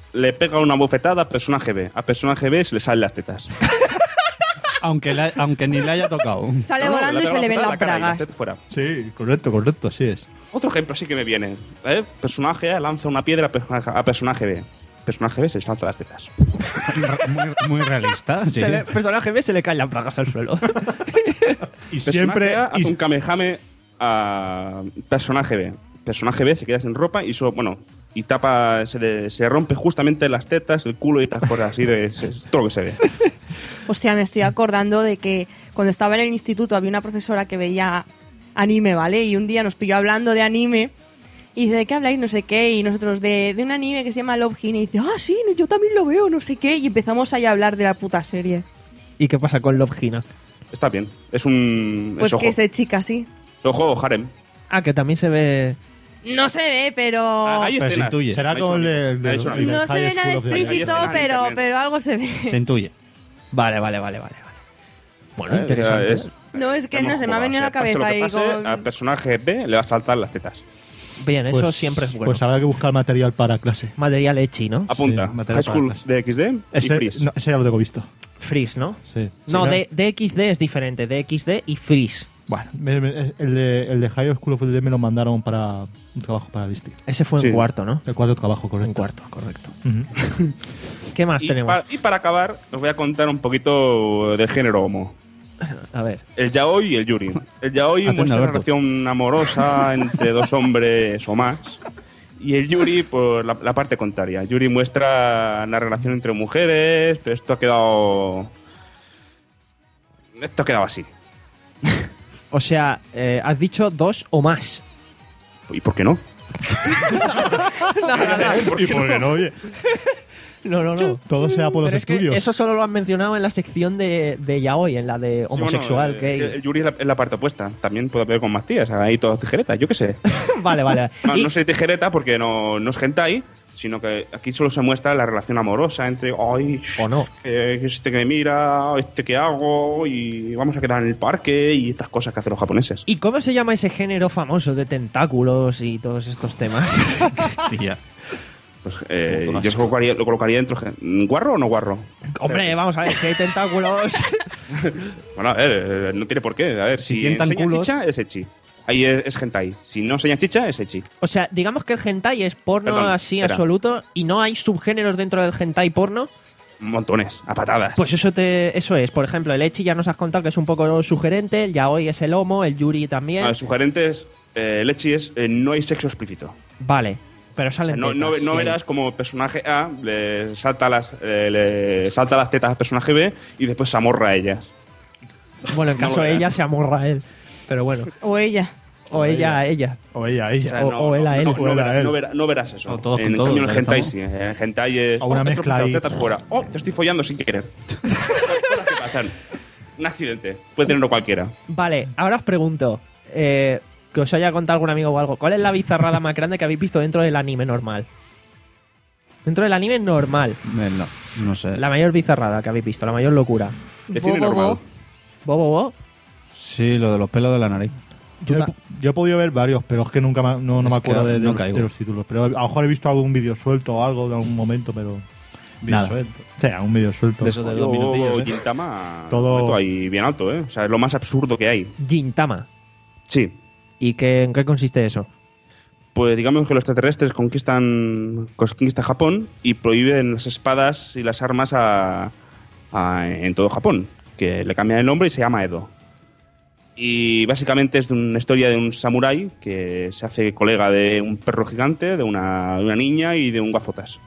le pega una bofetada a personaje B. A personaje B se le salen las tetas. Aunque, la- aunque ni le haya tocado. Sale No, no, volando y pega se una le ven bofetada las en la cara y bragas. tetas fuera. Sí, correcto, correcto, así es. Otro ejemplo sí que me viene. ¿eh? Personaje A lanza una piedra a personaje, a personaje B. Personaje B se le salta las tetas. Muy, muy realista. Sí. Se le- personaje B se le caen las bragas al suelo. Y Personaje siempre. A hace y- un kamehame a personaje B. Personaje B se queda sin ropa y solo, bueno, y tapa, se, le- se rompe justamente las tetas, el culo y estas cosas así de es, es todo lo que se ve. Hostia, me estoy acordando de que cuando estaba en el instituto había una profesora que veía anime, ¿vale? Y un día nos pilló hablando de anime y dice, ¿de qué habláis? No sé qué. Y nosotros, de, de un anime que se llama Love Hina. Y dice, ah, sí, yo también lo veo, no sé qué. Y empezamos ahí a hablar de la puta serie. ¿Y qué pasa con Love Hina? Está bien. Es un. Pues es ojo. que es de chica, sí. Es ojo, harem. Ah, que también se ve... No se ve, pero... Ah, hay Pero se escenas. intuye. Será Me ha como el dicho de. a mí. Me ha dicho a mí. el de No se High ve nada School of the Dead. explícito, Hay escenas en pero, internet. pero algo se ve. Se intuye. Vale, vale, vale, vale. vale. Bueno, Eh, interesante. es- No, es que hemos no se me ha jugado. venido a la O sea, pase cabeza lo que y pase, con- al personaje B le va a saltar las tetas. Bien, eso Pues- siempre es bueno. Pues habrá que buscar material para clase. Material echi, ¿no? Apunta. Sí, material High School para clase. de X D y Ese, Freeze. no, ese ya lo tengo visto. Freeze, ¿no? Sí. No, Sí, de, D X D es diferente. D X D y Freeze. Bueno, me- me- el, de, el de High School of the Dead me lo mandaron para un trabajo para el distrito. Ese fue Sí. en cuarto, ¿no? El cuarto trabajo, En correcto. cuarto, correcto. Ujú. ¿Qué más Y, tenemos? pa- y para acabar, os voy a contar un poquito del género homo. A ver. El yaoi y el yuri. El yaoi Atento, muestra una Alberto. relación amorosa entre dos hombres o más. Y el yuri, por la, la parte contraria. Yuri muestra la relación entre mujeres, pero esto ha quedado... Esto ha quedado así. O sea, eh, has dicho dos o más. ¿Y por qué no? ¿Y por qué no? Oye, No, no, no. todo sea por los Pero es que estudios. eso solo lo han mencionado en la sección de, de yaoi, en la de Sí, homosexual, bueno, eh, gay. El yuri es la, es la parte opuesta. También puede haber con más tías. Ahí todas tijeretas, yo qué sé. Vale, vale. No, Y- no soy tijereta porque no, no es hentai, sino que aquí solo se muestra la relación amorosa entre, ay, O no. eh, este que me mira, este que hago, y vamos a quedar en el parque, y estas cosas que hacen los japoneses. ¿Y cómo se llama ese género famoso de tentáculos y todos estos temas? Tía. Pues eh, Puto yo asco. lo colocaría, lo colocaría dentro. gen- ¿Guarro o no guarro? Hombre, vamos a ver, si hay tentáculos... Bueno, a ver, eh, no tiene por qué. A ver, Si si, tientan enseña culos- chicha, es echi. Ahí es, es hentai. Si no enseña chicha, es echi. O sea, digamos que el hentai es porno Perdón, así espera. absoluto y no hay subgéneros dentro del hentai porno. Montones, a patadas. Pues eso te eso es. Por ejemplo, el ecchi ya nos has contado que es un poco sugerente, el yaoi es el homo, el yuri también. Ah, sugerentes, eh, el echi es eh, no hay sexo explícito. Vale, pero O sea, salen no, no, tetas, no sí. verás como personaje A le salta las, eh, le salta las tetas al personaje B y después se amorra a ellas. Bueno, en No caso lo de verás. ella se amorra a él. Pero bueno. O ella. O ella a ella. O ella, ella. O sea, O- no, o él a él. no, O no él a verás, él. no verás- no verás eso. O todos con en todos, cambio, en ya el hentai estamos. sí. En el hentai es. O una oh, te he mezcla trozado ahí. tetas fuera. Oh, te estoy follando sin querer. Cosas que pasan. Un accidente. Puede tenerlo cualquiera. Vale, ahora os pregunto. eh, que os haya contado algún amigo o algo. ¿Cuál es la bizarrada más grande que habéis visto dentro del anime normal? Dentro del anime normal. Eh, No, no sé. La mayor bizarrada que habéis visto, la mayor locura. De cine Bo, bo, bo. normal. Bobo, bo. Sí, lo de los pelos de la nariz. Yo, he- yo he podido ver varios, pero es que nunca me- no, no Es me acuerdo que de, de no los, caigo. de los títulos. Pero a lo mejor he visto algún vídeo suelto o algo de algún momento, pero. Vídeo nada. suelto. Sí, algún vídeo suelto. De esos de Yo, dos minutillos. ¿eh? Gintama, Todo- meto ahí bien alto, ¿eh? O sea, es lo más absurdo que hay. Gintama. Sí. ¿Y qué, en qué consiste eso? Pues digamos que los extraterrestres conquistan, conquistan Japón y prohíben las espadas y las armas a, a- en todo Japón, que le cambian el nombre y se llama Edo. Y básicamente es de una historia de un samurái que se hace colega de un perro gigante, de una, de una niña y de un gafotas.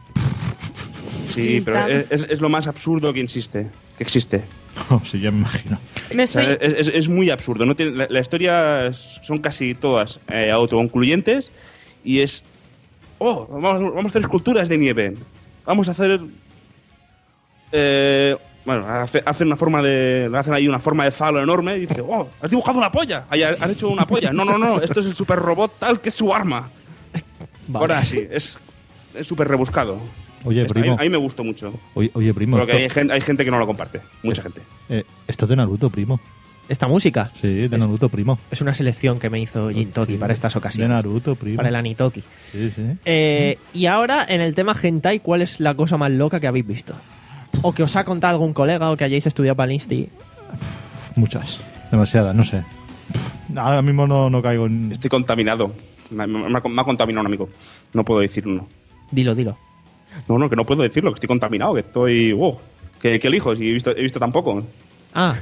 Sí, pero Gintama. es, es- es lo más absurdo que existe. Que existe. Oh, sí, ya me imagino. Me O sea, estoy... es, es- es muy absurdo. No tiene, la, la historia es- son casi todas eh, autoconcluyentes y es... Oh, vamos, vamos a hacer esculturas de nieve. Vamos a hacer... eh, bueno, hace- hacen una forma de... Hacen ahí una forma de falo enorme y dice, oh, has dibujado una polla. Ay, has hecho una polla. No, no, no, esto es el super robot tal que es su arma. Vale. Ahora sí, es es súper rebuscado. Oye, Esto, a, mí, primo. a mí me gustó mucho. Oye, oye, primo. Porque hay Esto, gente, hay gente que no lo comparte. Mucha gente. eh, esto es de Naruto, primo. esta música. Sí, de Naruto, primo. Es una selección que me hizo Jintoki Sí, para estas De ocasiones. Naruto, primo. Para el Anitoki. Sí, sí. Eh, y ahora, en el tema hentai, ¿cuál es la cosa más loca que habéis visto? O que os ha contado algún colega o que hayáis estudiado para el Insti. Muchas. Demasiadas, no sé. Ahora mismo no, no caigo en... Estoy contaminado. Me, me- me ha, me ha contaminado un amigo. No puedo decir uno. Dilo, dilo. No, no, que no puedo decirlo, que estoy contaminado, que estoy... Wow, que, que elijo, si he visto, he visto tan poco. Ah,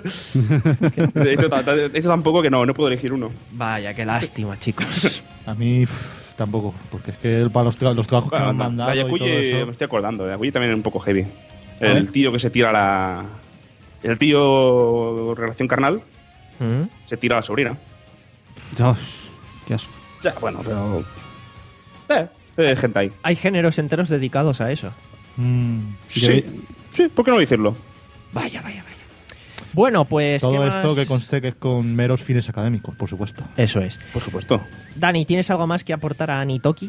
He visto, ta- ta- he visto tan poco que no, no puedo elegir uno. vaya, qué lástima, chicos. A mí pff, tampoco, porque es que el- para los, tra- los trabajos que me han mandado La y todo Yakuye, eso... me estoy acordando, la Yakuye también es un poco heavy. ver. El tío que se tira la... El tío, relación carnal, ¿Mm? se tira a la sobrina. Dios, qué asco. Ya, bueno, pero... Eh, eh, hentai. Hay géneros enteros dedicados a eso. Mm, Sí, sí, ¿por qué no decirlo? Vaya, vaya, vaya. Bueno, pues... ¿qué todo más? esto que conste que es con meros fines académicos, por supuesto. Eso es. Por supuesto. Dani, ¿tienes algo más que aportar a Anitoki?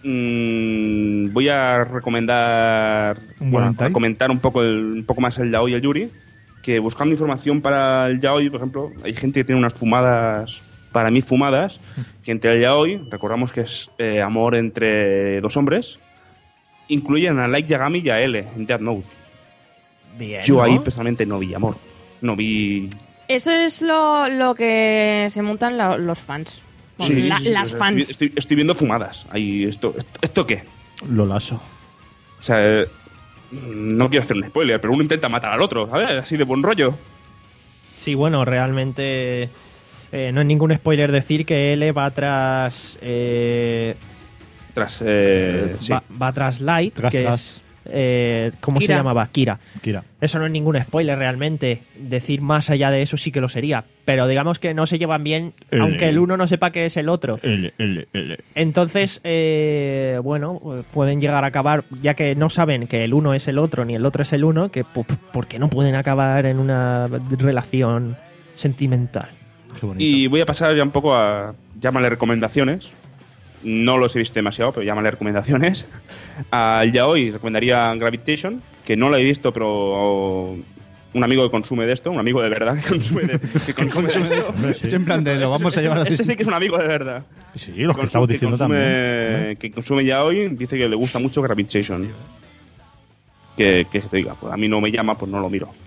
Mm, voy a recomendar, ¿Un bueno, hentai? a comentar un poco, el, un poco más el yaoi y el yuri, que buscando información para el yaoi, por ejemplo, hay gente que tiene unas fumadas, para mí fumadas, que entre el yaoi, recordamos que es eh, amor entre dos hombres, incluyen a Light Yagami y a L en Death Note. Bien, Yo ¿no? ahí personalmente no vi amor, no vi... Eso es lo, lo que se montan la- los fans. Bueno, Sí, la- sí, sí, las o sea, fans. Estoy, estoy- estoy viendo fumadas. Ahí, esto, esto, ¿esto qué? Lo laso. O sea, eh, no quiero hacer un spoiler, pero uno intenta matar al otro, ¿sabes? Así de buen rollo. Sí, bueno, realmente eh, no es ningún spoiler decir que L va tras... eh, Tras, eh, sí. va, va tras Light, Tras, que tras. es... eh, ¿Cómo se Kira. llamaba? Kira. Kira. Eso no es ningún spoiler realmente. Decir más allá de eso sí que lo sería. Pero digamos que no se llevan bien, L. aunque el uno no sepa que es el otro. L, L, L. Entonces, eh, bueno, eh, pueden llegar a acabar, ya que no saben que el uno es el otro ni el otro es el uno, que pu- ¿por qué no pueden acabar en una relación sentimental? Qué bonito. Y voy a pasar ya un poco a... Llámale recomendaciones. No los he visto demasiado, pero llámale recomendaciones. Al yaoi recomendaría Gravitation, que no lo he visto, pero un amigo que consume de esto, un amigo de verdad que consume de, que consume de esto. Hombre, sí. Es en plan de lo vamos a llevar a Este sí que es un amigo de verdad. Sí, los que Consume- estamos diciendo consume- también. Que consume yaoi, dice que le gusta mucho Gravitation. Que, que se te diga, pues a mí no me llama, pues no lo miro.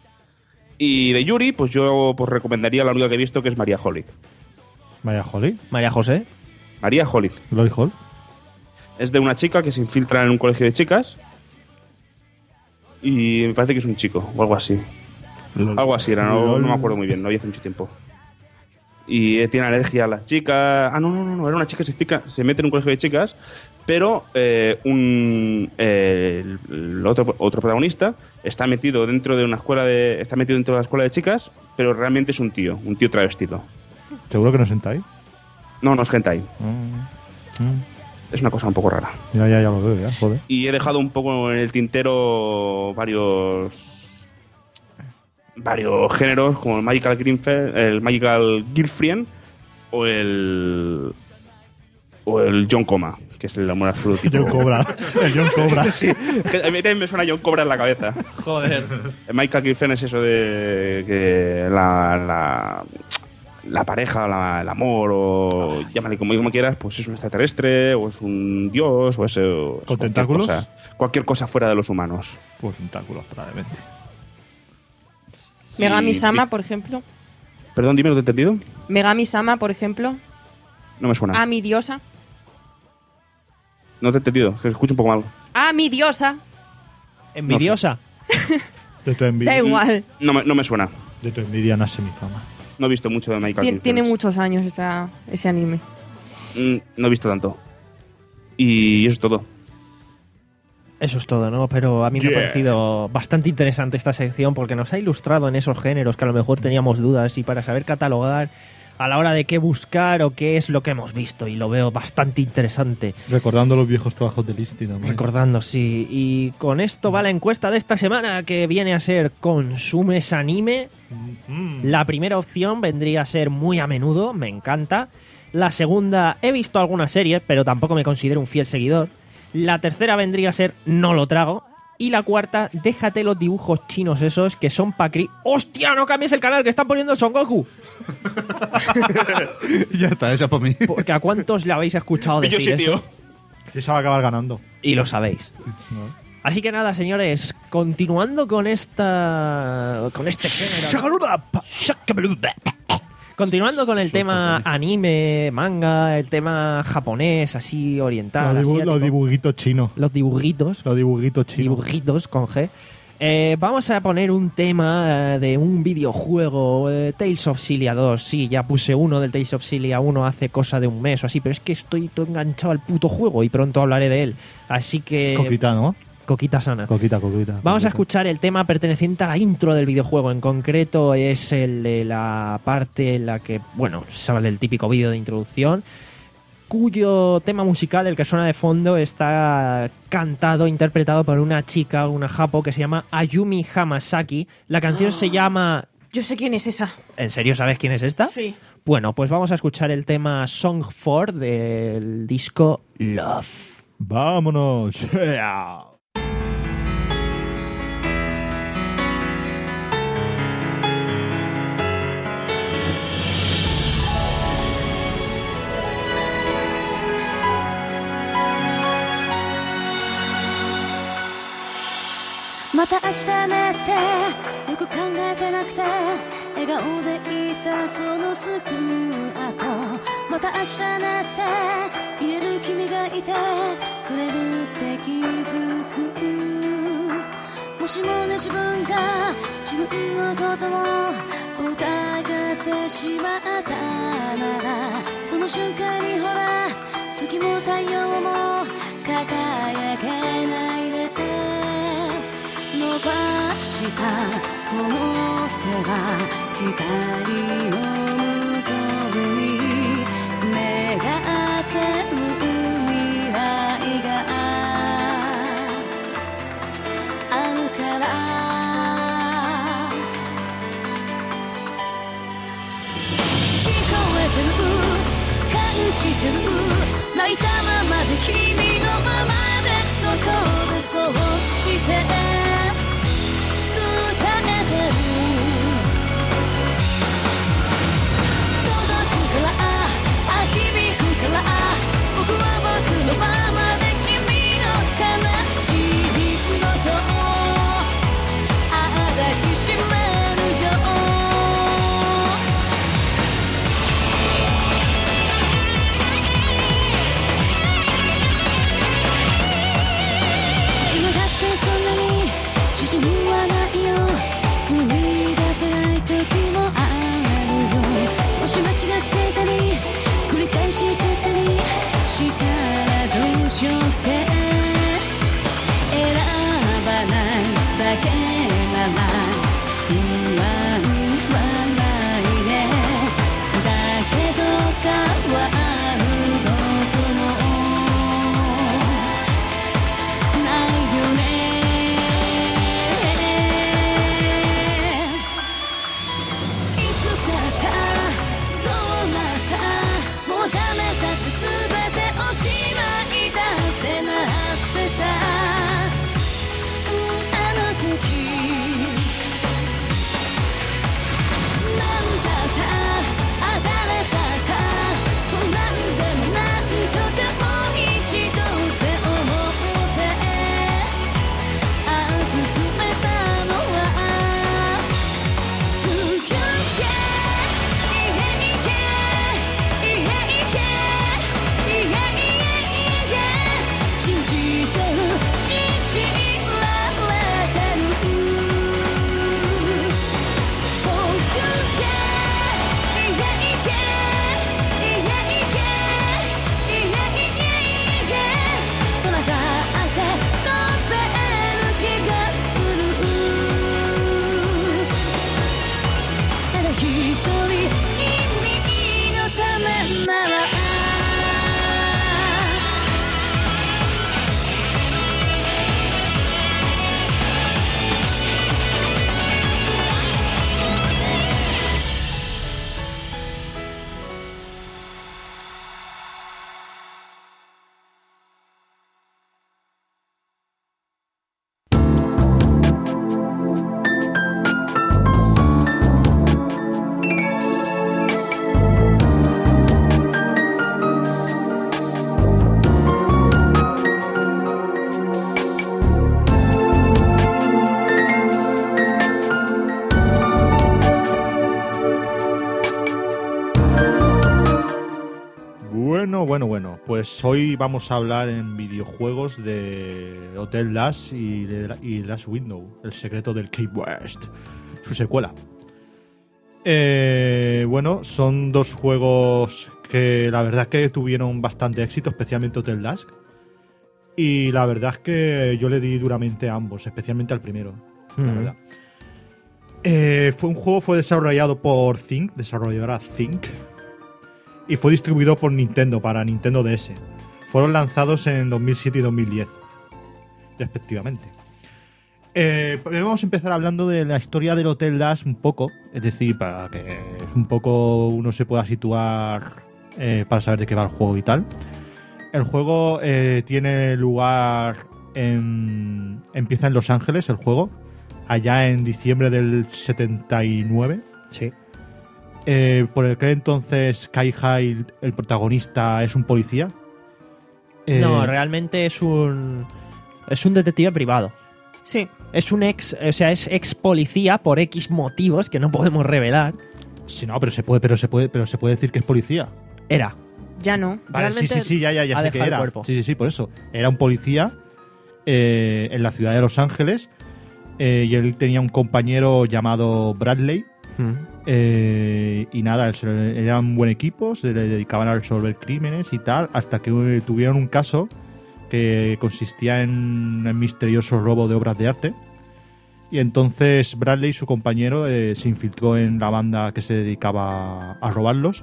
Y de Yuri, pues yo pues recomendaría la única que he visto, que es María Holic. María Holly, María José. María Holic. Glory Hall. Es de una chica que se infiltra en un colegio de chicas. Y me parece que es un chico, o algo así. Algo así era, no, no me acuerdo muy bien, no había hace mucho tiempo. Y eh, tiene alergia a las chicas. Ah, no, no, no, no, era una chica que se, fica- se mete en un colegio de chicas, pero eh, un, eh, el, el otro, otro protagonista está metido dentro de una escuela de. Está metido dentro de la escuela de chicas, pero realmente es un tío, un tío travestido. ¿Seguro que no sentáis? No, no es hentai. Mm. Mm. Es una cosa un poco rara. Ya, ya, ya lo veo, ya, joder. Y he dejado un poco en el tintero varios varios géneros como el Magical Girlfriend, el Magical Girlfriend o el o el John Coma, que es el amor absoluto. tipo- John Cobra. El John Cobra. Sí, que a mí también me suena John Cobra en la cabeza. Joder. El Magical Girlfriend es eso de que la, la, la pareja, la- el amor, o llámale como, como quieras, pues es un extraterrestre, o es un dios, o es, o es ¿Con cualquier tentáculos? cosa. Cualquier cosa fuera de los humanos. Pues tentáculos, probablemente. Megami Y- Sama, y- por ejemplo. Perdón, dime, ¿no te he entendido? Megami Sama, por ejemplo. No me suena. A mi diosa. No te he entendido, que escucho un poco mal. A mi diosa. Envidiosa. De tu envidia, Da igual. No me, no me suena. de tu envidia nace mi fama. No he visto mucho de Michael Tien- tiene Girlfriends. muchos años esa, ese anime. Mm, no he visto tanto. Y eso es todo. Eso es todo, ¿no? Pero a mí me ha Yeah. parecido bastante interesante esta sección porque nos ha ilustrado en esos géneros que a lo mejor teníamos dudas y para saber catalogar a la hora de qué buscar o qué es lo que hemos visto y lo veo bastante interesante. Recordando los viejos trabajos de Listy también. Recordando, sí. Y con esto va la encuesta de esta semana que viene a ser ¿consumes anime? La primera opción vendría a ser muy a menudo, me encanta. La segunda, he visto algunas series, pero tampoco me considero un fiel seguidor. La tercera vendría a ser no lo trago. Y la cuarta, déjate los dibujos chinos esos que son pa' cri... ¡Hostia, no cambies el canal, que están poniendo Son Goku! Ya está, eso por mí. Porque ¿a cuántos le habéis escuchado Y yo decir sí, eso? tío. Sí, se va a acabar ganando. Y lo sabéis. Así que nada, señores, continuando con esta... con este género... Continuando con el tema anime, manga, el tema japonés, así oriental, Los, dibu- asiático. los dibujitos chinos. Los dibujitos. Los dibujitos chinos. Dibujitos con G. Eh, vamos a poner un tema eh, de un videojuego, eh, Tales of Xillia dos. Sí, ya puse uno del Tales of Xillia uno hace cosa de un mes o así, pero es que estoy todo enganchado al puto juego y pronto hablaré de él. Así que... Coquita, ¿no? Coquita sana. Coquita, coquita. Vamos a coquita. escuchar el tema perteneciente a la intro del videojuego. En concreto es el de la parte en la que, bueno, sale el típico vídeo de introducción, cuyo tema musical, el que suena de fondo, está cantado, interpretado por una chica, una japo, que se llama Ayumi Hamasaki. La canción se llama... Yo sé quién es esa. ¿En serio sabes quién es esta? Sí. Bueno, pues vamos a escuchar el tema Song four del disco Love. ¡Vámonos! Yeah. また明日ねってよく考えてなくて笑顔でいたそのすぐ後また明日ねって言える君がいてくれるって気づくもしもね自分が自分のことを疑ってしまったならその瞬間にほら月も太陽も輝けないで伸ばしたこの手は光の向こうに願ってる未来があるから聞こえてる感じてる泣いたままで君のままでそこでそうして響くから僕は僕のままで君の悲しいのと抱きしめるよ今だってそんなに自信はないよ踏み出せない時もあるよもし間違っていたり繰り返しちゃったりしたらどうしようって選ばないだけなら不安はないねだけど変わることもないよねいつだったどうなったもうダメだって全ておしまいだってなってた、うん、あの時なんだったあ誰だったそんなんでもなんとかもう一度って思ってああ進めたのは To you信じてる信じられてる Oh you yeah yeah yeah 空だって飛べる気がするただ一人君のためなら bueno, bueno. Pues hoy vamos a hablar en videojuegos de Hotel Last y, de, y Last Window, el secreto del Key West, su secuela. Eh, bueno, son dos juegos que la verdad es que tuvieron bastante éxito, especialmente Hotel Dusk. Y la verdad es que yo le di duramente a ambos, especialmente al primero. Mm. La verdad. Eh, fue un juego fue desarrollado por Think, desarrolladora Think, y fue distribuido por Nintendo para Nintendo D S. Fueron lanzados en dos mil siete y dos mil diez, respectivamente. Eh, vamos a empezar hablando de la historia del Hotel Dusk un poco, es decir, para que un poco uno se pueda situar eh, para saber de qué va el juego y tal. El juego eh, tiene lugar en... empieza en Los Ángeles, el juego, allá en diciembre del setenta y nueve. Sí. Eh, por el que entonces Kai High, el protagonista, es un policía. Eh, no, realmente es un... es un detective privado. Sí. Es un ex, o sea, es ex policía por X motivos que no podemos revelar. Sí, no, pero se puede, pero se puede, pero se puede decir que es policía. Era. Ya no. Vale, sí, sí, sí, ya, ya, ya sé que era. Cuerpo. Sí, sí, sí, por eso. Era un policía eh, en la ciudad de Los Ángeles eh, y él tenía un compañero llamado Bradley. Mm. Eh, y nada, era un buen equipo, se le dedicaban a resolver crímenes y tal, hasta que eh, tuvieron un caso que consistía en un misterioso robo de obras de arte. Y entonces Bradley y su compañero eh, se infiltró en la banda que se dedicaba a robarlos.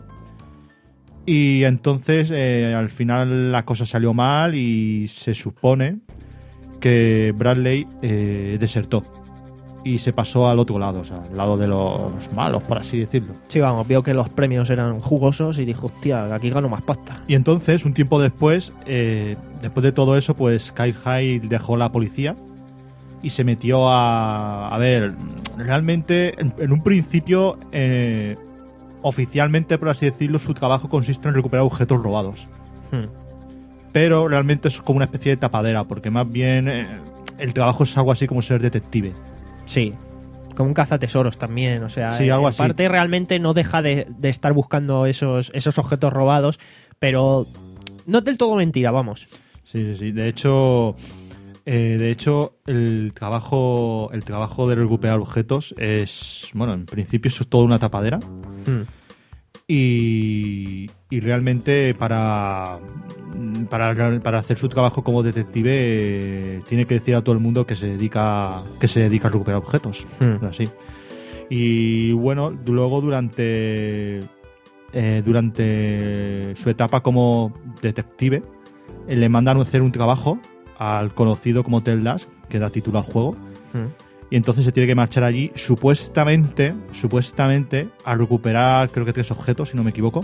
Y entonces eh, al final la cosa salió mal y se supone que Bradley eh, desertó y se pasó al otro lado, o sea, al lado de los malos, por así decirlo. Sí, vamos, vio que los premios eran jugosos y dijo, hostia, aquí gano más pasta. Y entonces, un tiempo después, eh, después de todo eso, pues Kai High dejó la policía y se metió a... A ver, realmente, en, en un principio, eh, oficialmente, por así decirlo, su trabajo consiste en recuperar objetos robados. Hmm. Pero realmente es como una especie de tapadera, porque más bien eh, el trabajo es algo así como ser detective. Sí, como un cazatesoros también, o sea, sí, algo en así. parte realmente no deja de, de estar buscando esos, esos objetos robados, pero no del todo mentira, vamos. Sí, sí, sí. De hecho, eh, de hecho, el trabajo, el trabajo de recuperar objetos es, bueno, en principio eso es toda una tapadera. Hmm. Y, y realmente para, para, para hacer su trabajo como detective eh, tiene que decir a todo el mundo que se dedica, que se dedica a recuperar objetos. Hmm. Así. Y bueno, luego durante, eh, durante su etapa como detective eh, le mandan a hacer un trabajo al conocido como Hotel Dusk, que da título al juego. Hmm. Y entonces se tiene que marchar allí, supuestamente, supuestamente, a recuperar, creo que tres objetos, si no me equivoco.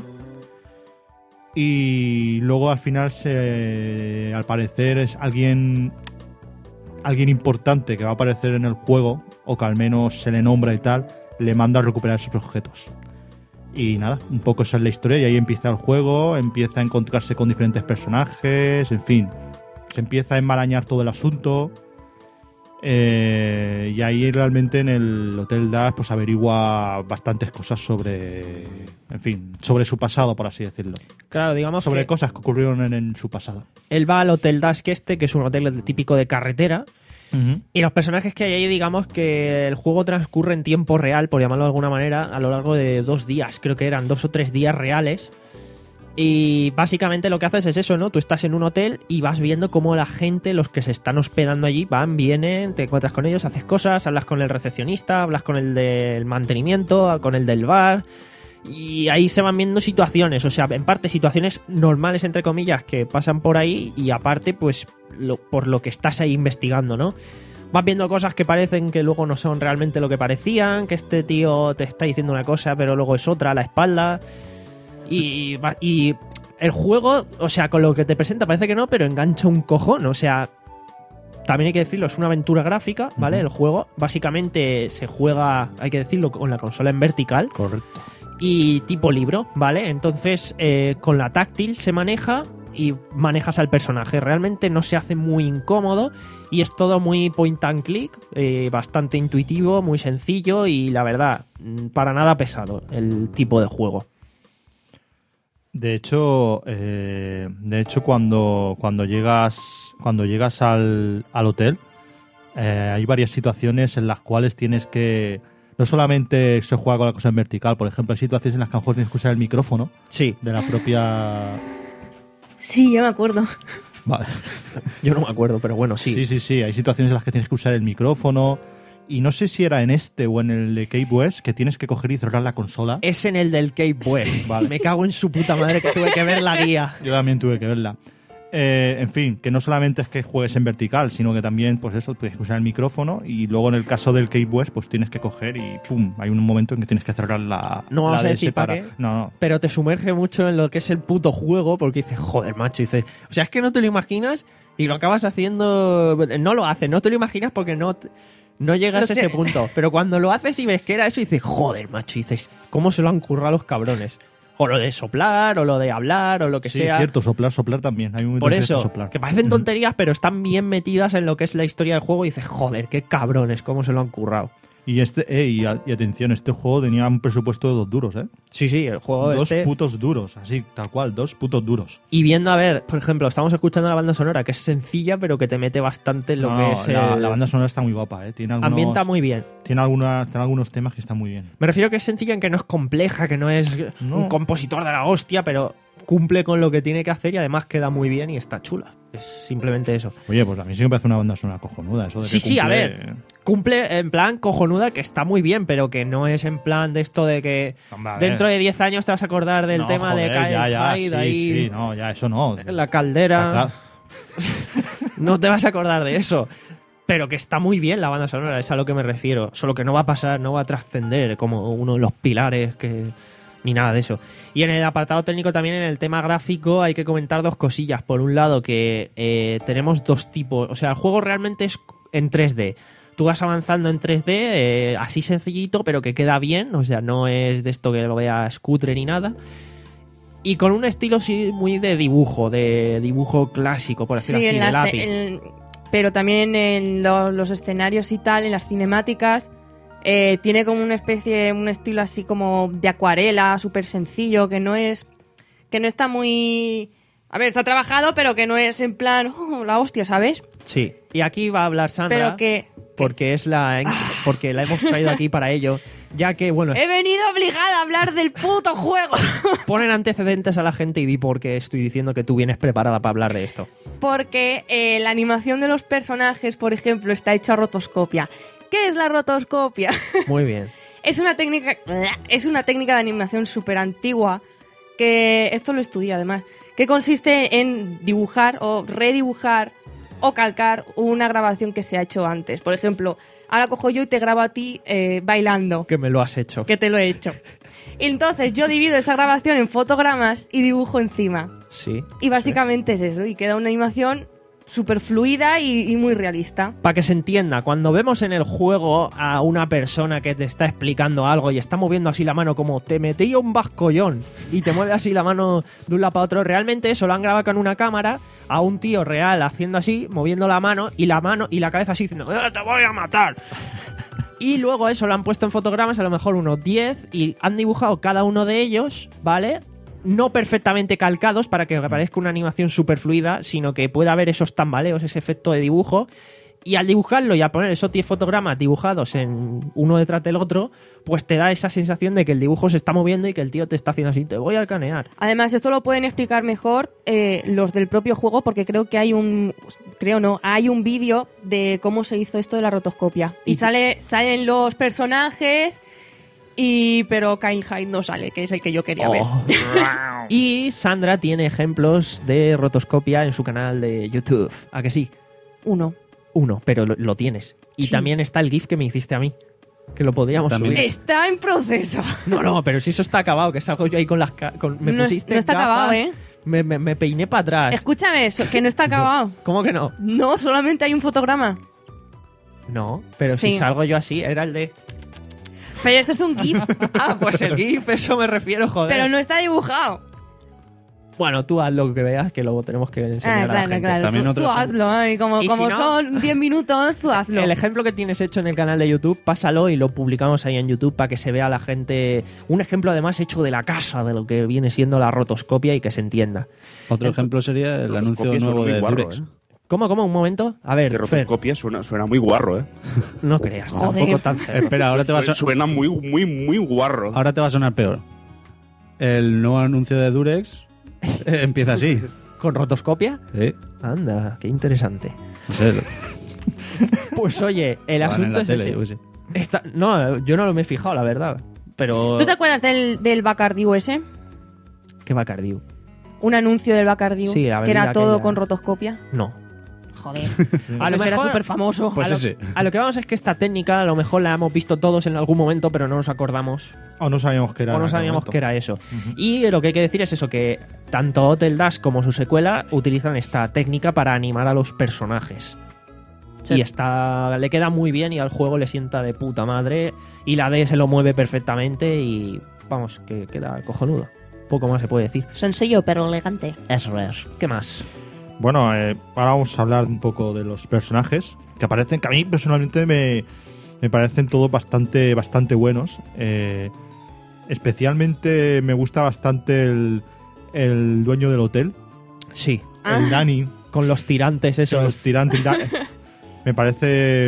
Y luego al final, se, al parecer, es alguien, alguien importante que va a aparecer en el juego, o que al menos se le nombra y tal, le manda a recuperar esos objetos. Y nada, un poco esa es la historia, y ahí empieza el juego, empieza a encontrarse con diferentes personajes, en fin, se empieza a enmarañar todo el asunto. Eh, y ahí realmente en el Hotel Dusk pues averigua bastantes cosas sobre, en fin, sobre su pasado, por así decirlo. Claro, digamos sobre que cosas que ocurrieron en, en su pasado. Él va al Hotel Dusk este, que es un hotel típico de carretera, uh-huh. Y los personajes que hay ahí, digamos que el juego transcurre en tiempo real, por llamarlo de alguna manera, a lo largo de dos días, creo que eran dos o tres días reales. Y básicamente lo que haces es eso, ¿no? Tú estás en un hotel y vas viendo cómo la gente, los que se están hospedando allí, van, vienen, te encuentras con ellos, haces cosas, hablas con el recepcionista, hablas con el del mantenimiento, con el del bar, y ahí se van viendo situaciones, o sea, en parte situaciones normales, entre comillas, que pasan por ahí, y aparte, pues, lo, por lo que estás ahí investigando, ¿no? Vas viendo cosas que parecen que luego no son realmente lo que parecían, que este tío te está diciendo una cosa, pero luego es otra a la espalda. Y, y el juego, o sea, con lo que te presenta parece que no, pero engancha un cojón. O sea, también hay que decirlo, es una aventura gráfica, ¿vale? Uh-huh. El juego básicamente se juega, hay que decirlo, con la consola en vertical. Correcto. Y tipo libro, ¿vale? Entonces, eh, con la táctil se maneja y manejas al personaje. Realmente no se hace muy incómodo y es todo muy point and click, eh, bastante intuitivo, muy sencillo y la verdad, para nada pesado el tipo de juego. De hecho, eh, de hecho cuando, cuando llegas cuando llegas al, al hotel, eh, hay varias situaciones en las cuales tienes que... No solamente se juega con la cosa en vertical, por ejemplo, hay situaciones en las que a lo mejor tienes que usar el micrófono Sí. de la propia... Sí, ya me acuerdo. Vale. Yo no me acuerdo, pero bueno, sí. Sí, sí, sí. Hay situaciones en las que tienes que usar el micrófono. Y no sé si era en este o en el de Cape West que tienes que coger y cerrar la consola. Es en el del Cape West. Vale. Me cago en su puta madre que tuve que ver la guía. Yo también tuve que verla. Eh, en fin, que no solamente es que juegues en vertical, sino que también, pues eso, tienes que usar el micrófono y luego en el caso del Cape West, pues tienes que coger y pum, hay un momento en que tienes que cerrar la No vamos la a D S decir para qué. No, no. Pero te sumerge mucho en lo que es el puto juego porque dices, joder, macho, dices, o sea, es que no te lo imaginas y lo acabas haciendo, no lo haces, no te lo imaginas porque no, no llegas Lo a ese que- punto. Pero cuando lo haces y ves que era eso, dices, joder, macho, dices, ¿cómo se lo han currado los cabrones? O lo de soplar, o lo de hablar, o lo que Sí, sea. es cierto, soplar, soplar también. Hay un momento Por en que tienes eso, que soplar. que parecen tonterías, pero están bien metidas en lo que es la historia del juego y dices, joder, qué cabrones, cómo se lo han currado. Y este, eh, y, a- y atención, este juego tenía un presupuesto de dos duros, ¿eh? Sí, sí, el juego Dos este... putos duros, así, tal cual, dos putos duros. Y viendo, a ver, por ejemplo, estamos escuchando la banda sonora, que es sencilla, pero que te mete bastante en lo No, que no, es... la, el- la banda sonora está muy guapa, ¿eh? Tiene algunos, ambienta muy bien. tiene, algunas, tiene algunos temas que están muy bien. Me refiero que es sencilla en que no es compleja, que no es No. un compositor de la hostia, pero cumple con lo que tiene que hacer y además queda muy bien y está chula. Es simplemente eso. Oye, pues a mí sí me parece una banda sonora cojonuda. Eso de Sí, que sí, a cumple- ver. Cumple en plan cojonuda, que está muy bien, pero que no es en plan de esto de que Hombre, a ver. dentro de diez años te vas a acordar del No, tema de joder, Kyle ya, ya, Hyde sí, ahí sí, no, ya, eso no. en la caldera. Está No te vas a acordar de eso. Pero que está muy bien la banda sonora, es a lo que me refiero. Solo que no va a pasar, no va a trascender como uno de los pilares que ni nada de eso. Y en el apartado técnico también, en el tema gráfico, hay que comentar dos cosillas. Por un lado, que eh, tenemos dos tipos. O sea, el juego realmente es en tres D. Tú vas avanzando en tres D, eh, así sencillito, pero que queda bien. O sea, no es de esto que lo veas cutre ni nada. Y con un estilo sí muy de dibujo, de dibujo clásico, por decirlo Sí, así, en de las- lápiz. en- pero también en lo- los escenarios y tal, en las cinemáticas, eh, tiene como una especie, un estilo así como de acuarela, súper sencillo, que no es, que no está muy... A ver, está trabajado, pero que no es en plan, oh, la hostia, ¿sabes? Sí, y aquí va a hablar Sandra, Pero que... porque es la porque la hemos traído aquí para ello, ya que, bueno, He venido obligada a hablar del puto juego. ponen antecedentes a la gente y di por qué estoy diciendo que tú vienes preparada para hablar de esto. Porque eh, la animación de los personajes, por ejemplo, está hecho a rotoscopia. ¿Qué es la rotoscopia? Muy bien. Es una técnica, es una técnica de animación súper antigua, que esto lo estudié además, que consiste en dibujar o redibujar o calcar una grabación que se ha hecho antes. Por ejemplo, ahora cojo yo y te grabo a ti eh, bailando, Que me lo has hecho. que te lo he hecho. Entonces yo divido esa grabación en fotogramas y dibujo encima. Sí. Y básicamente es eso, y queda una animación súper fluida y, y muy realista. Para que se entienda, cuando vemos en el juego a una persona que te está explicando algo y está moviendo así la mano como te metí un vascollón y te mueve así la mano de un lado para otro, realmente eso lo han grabado con una cámara a un tío real haciendo así, moviendo la mano y la mano y la cabeza así diciendo "Eh, te voy a matar". Y luego eso lo han puesto en fotogramas, a lo mejor unos diez, y han dibujado cada uno de ellos, ¿vale? No perfectamente calcados para que parezca una animación súper fluida, sino que pueda haber esos tambaleos, ese efecto de dibujo. Y al dibujarlo y al poner esos diez fotogramas dibujados en uno detrás del otro, pues te da esa sensación de que el dibujo se está moviendo y que el tío te está haciendo así, te voy a canear. Además, esto lo pueden explicar mejor eh, los del propio juego, porque creo que hay un, creo no, hay un vídeo de cómo se hizo esto de la rotoscopia. Y, Y- sale, salen los personajes, y pero Kyle Hyde no sale, que es el que yo quería ver. Oh. Y Sandra tiene ejemplos de rotoscopia en su canal de YouTube. ¿A que sí? Uno. Uno, pero lo, lo tienes. Y Sí. también está el GIF que me hiciste a mí. Que lo podríamos También. subir. Está en proceso. No, no, pero si eso está acabado, que salgo yo ahí con las... ca- Con, me No es- pusiste no está gafas, acabado, ¿eh? Me, me- me peiné para atrás. Escúchame eso, que no está acabado. ¿Cómo que no? No, solamente hay un fotograma. No, pero Sí. si salgo yo así, era el de... Pero eso es un GIF, Ah, pues el GIF, eso me refiero, joder. pero no está dibujado. Bueno, tú haz lo que veas, que luego tenemos que enseñar Ah, a la claro, gente. claro. También Tú, otro tú ejemplo. hazlo, ¿eh? Como, Y como si no- son diez minutos, tú hazlo. El ejemplo que tienes hecho en el canal de YouTube, pásalo y lo publicamos ahí en YouTube para que se vea la gente. Un ejemplo además hecho de la casa, de lo que viene siendo la rotoscopia y que se entienda. Otro ejemplo sería el anuncio Rotoscopia suena nuevo muy de guarro, Durex. ¿eh? ¿Cómo, cómo? Un momento. A ver, Que Fer, rotoscopia suena, suena muy guarro, ¿eh? no creas, Joder. tampoco tan cerca. Espera, ahora te, va a Suena, so- suena muy, muy, muy guarro. ahora te va a sonar peor. El nuevo anuncio de Durex eh, empieza así. ¿Con rotoscopia? Sí, Anda, qué interesante. no sé. Pues oye, el van en asunto la es tele, ese. yo qué sé. Esta- no, yo no lo me he fijado, la verdad. Pero... ¿Tú te acuerdas del, del Bacardi U S? ¿Qué Bacardi? Un anuncio del Bacardi Sí, la que era bebida todo aquella. con rotoscopia. No. Joder. A lo Eso era mejor- súper famoso. Pues a, lo, ese. a lo que vamos es que esta técnica a lo mejor la hemos visto todos en algún momento, pero no nos acordamos O no sabíamos que era. o en no aquel sabíamos momento. que era eso. Y lo que hay que decir es eso, que tanto Hotel Dash como su secuela utilizan esta técnica para animar a los personajes. Sí. Y está, le queda muy bien y al juego le sienta de puta madre. Y la D se lo mueve perfectamente y vamos, que queda cojonudo. Poco más se puede decir. Sencillo pero elegante. Eso es. ¿Qué más? Bueno, eh, ahora vamos a hablar un poco de los personajes que aparecen, que a mí personalmente me, me parecen todos bastante, bastante buenos. Eh, especialmente me gusta bastante el, el dueño del hotel, Sí, Ah. el Danny, con los tirantes esos. los tirantes. Da- me parece,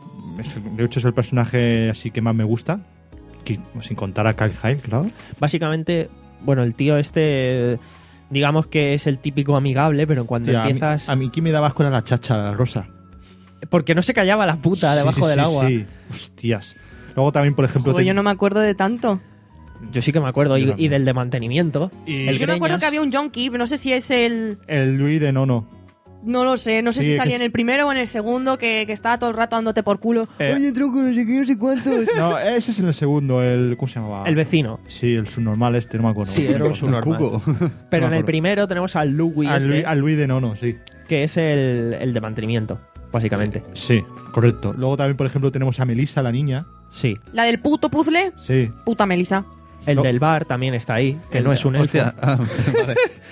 es- de hecho es el personaje así que más me gusta, que- sin contar a Kyle Hyde, claro. Básicamente, bueno, el tío este, digamos que es el típico amigable, pero cuando Hostia, a mí- empiezas... a mí, que me daba asco era la chacha, la rosa. Porque no se callaba la puta Sí, debajo sí, del sí, agua. Sí, hostias. Luego también, por ejemplo, Joder, ten- yo no me acuerdo de tanto. Yo sí que me acuerdo. Yo Y, también. y del de mantenimiento. Y- el Yo me acuerdo Greñas. que había un Jonky, no sé si es el... el Luis de Nono. No lo sé, no sé Sí, si que salía es- en el primero o en el segundo, que, que estaba todo el rato dándote por culo. Eh, Oye, tronco, no sé qué, no sé cuántos. No, ese es en el segundo, el. ¿Cómo se llamaba? El vecino. Sí, el subnormal este, no me acuerdo. Sí, era un subnormal. Cuco. Pero No me en el acuerdo. primero tenemos al Louis, Al este, Luis, al Luis de Nono, sí. que es el, el de mantenimiento, básicamente. Sí, correcto. Luego también, por ejemplo, tenemos a Melissa, la niña. Sí. La del puto puzzle, Sí. puta Melissa. El No. del bar también está ahí, que no es un elfo. Hostia, ah, vale.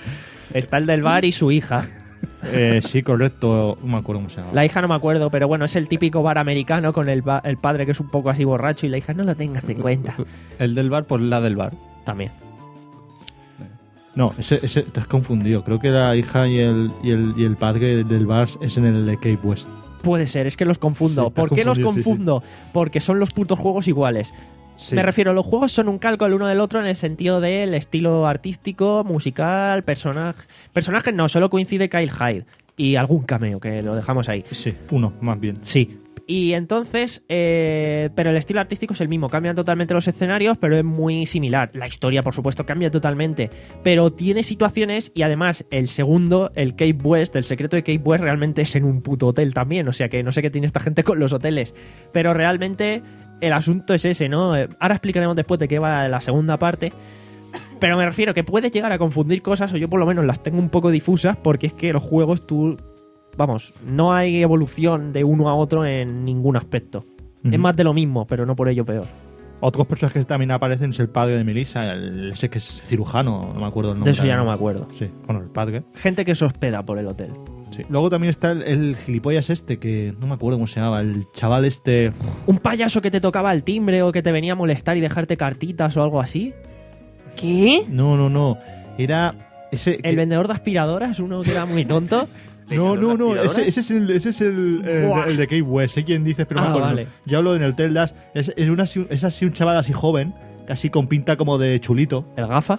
Está el del bar y su hija. Eh, sí, correcto. No me acuerdo cómo se llama. La hija no me acuerdo, pero bueno, es el típico bar americano con el, ba- el padre que es un poco así borracho y la hija no lo tengas en cuenta. El del bar, pues la del bar. También. No, ese, ese te has confundido. Creo que la hija y el, y el, y el padre del bar es en el de Cape West. Puede ser, es que los confundo. Sí, te has ¿Por qué los confundido, sí, sí. confundo? Porque son los putos juegos iguales. Sí. Me refiero, los juegos son un calco el uno del otro en el sentido del estilo artístico, musical, personaje. Personajes no, solo coincide Kyle Hyde y algún cameo, que lo dejamos ahí. Sí, uno, más bien. Sí. Y entonces, eh, pero el estilo artístico es el mismo, cambian totalmente los escenarios, pero es muy similar. La historia, por supuesto, cambia totalmente, pero tiene situaciones y además el segundo, el Cape West, el secreto de Cape West realmente es en un puto hotel también, o sea que no sé qué tiene esta gente con los hoteles, pero realmente el asunto es ese, ¿no? Eh, Ahora explicaremos después de qué va la segunda parte. Pero me refiero que puedes llegar a confundir cosas, o yo por lo menos las tengo un poco difusas, porque es que los juegos tú... Vamos, no hay evolución de uno a otro en ningún aspecto. Ujú. Es más de lo mismo, pero no por ello peor. Otros personajes que también aparecen es el padre de Melissa, el, ese que es cirujano, no me acuerdo el nombre. De eso ya no me acuerdo. Sí, bueno, el padre. Gente que se hospeda por el hotel. Sí. Luego también está el, el gilipollas este, que no me acuerdo cómo se llamaba, el chaval este... ¿Un payaso que te tocaba el timbre o que te venía a molestar y dejarte cartitas o algo así? ¿Qué? No, no, no. Era ese... que- ¿El vendedor de aspiradoras? Uno que era muy tonto. No, no, no, ¿Aspiradora? ese, ese es el, ese es el, el, Buah. el de Cape West, sé quién dices, pero no Ah, me acuerdo. vale. Yo hablo en el Teldas, es, es, una, así- es así un chaval así joven, casi con pinta como de chulito. ¿El gafa?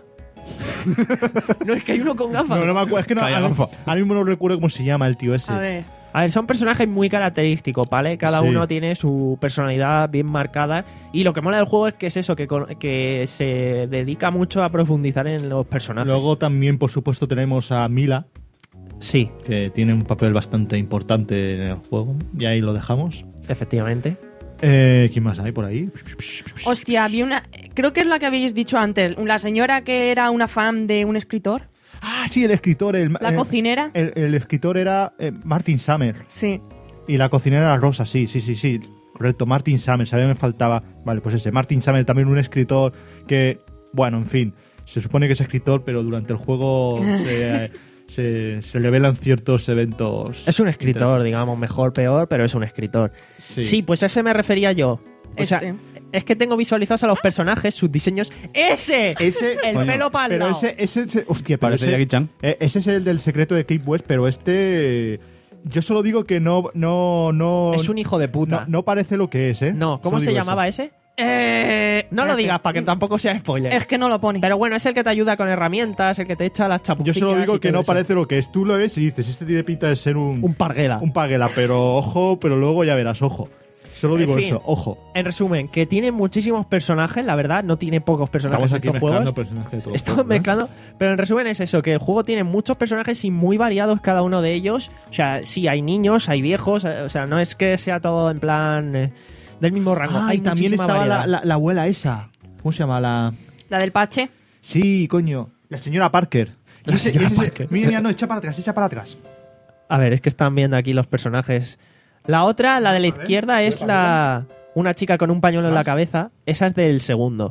No, es que hay uno con gafas. No, no me acuerdo, es que no, Calla, ahora, gafa. ahora mismo no recuerdo cómo se llama el tío ese. A ver. A ver, son personajes muy característicos, ¿vale? Cada Sí. uno tiene su personalidad bien marcada. Y lo que mola del juego es que es eso, que, con- que se dedica mucho a profundizar en los personajes. Luego también, por supuesto, tenemos a Mila, Sí, que tiene un papel bastante importante en el juego, y ahí lo dejamos. efectivamente. Eh, ¿Quién más hay por ahí? Hostia, había una... Creo que es la que habéis dicho antes. La señora que era una fan de un escritor. Ah, sí, el escritor. El, La eh, cocinera. El, el escritor era eh, Martin Summer. Sí. Y la cocinera era Rosa, sí, sí, sí, sí. Correcto, Martin Summer, sabía que me faltaba. Vale, pues ese, Martin Summer, también un escritor que, bueno, en fin. se supone que es escritor, pero durante el juego se, se, se revelan ciertos eventos. Es un escritor, digamos, mejor, peor, pero es un escritor. Sí, Sí, pues a ese me refería yo. O sea, Este. es que tengo visualizados a los personajes, sus diseños. ¡Ese! Ese, El coño, pelo para Pero ese, ese, ese- hostia, pero Parece ese, Jackie Chan. eh, ese es el del secreto de Cape West, pero este, yo solo digo que no, no, no. Es un hijo de puta. No, no parece lo que es, ¿eh? No, ¿cómo Solo se digo llamaba eso. ese? Eh, No lo espérate. digas para que tampoco sea spoiler. Es que no lo pone. Pero bueno, es el que te ayuda con herramientas, el que te echa las Yo chapucillas. solo digo y que todo no eso. parece lo que es. Tú lo ves y dices, este tiene pinta de ser un, Un parguela. un paguela, pero ojo, pero luego ya verás, ojo. Solo En digo fin. eso, ojo. En resumen, que tiene muchísimos personajes, la verdad, no tiene pocos personajes Estamos en aquí estos mezclando juegos. personajes de todos. Estamos juegos, ¿eh? mezclando, pero en resumen es eso, que el juego tiene muchos personajes y muy variados cada uno de ellos. O sea, sí, hay niños, hay viejos, eh, o sea, no es que sea todo en plan eh, del mismo rango. Ah, hay y también muchísima estaba la, variedad. la- la abuela esa. ¿Cómo se llama? La... La del parche. Sí, coño. La señora Parker. La Y ese- señora y ese- Parker. Mira, mira, no, echa para atrás, echa para atrás. A ver, es que están viendo aquí los personajes. La otra, la de la izquierda, es la una chica con un pañuelo en la ¿Más? cabeza. Esa es del segundo.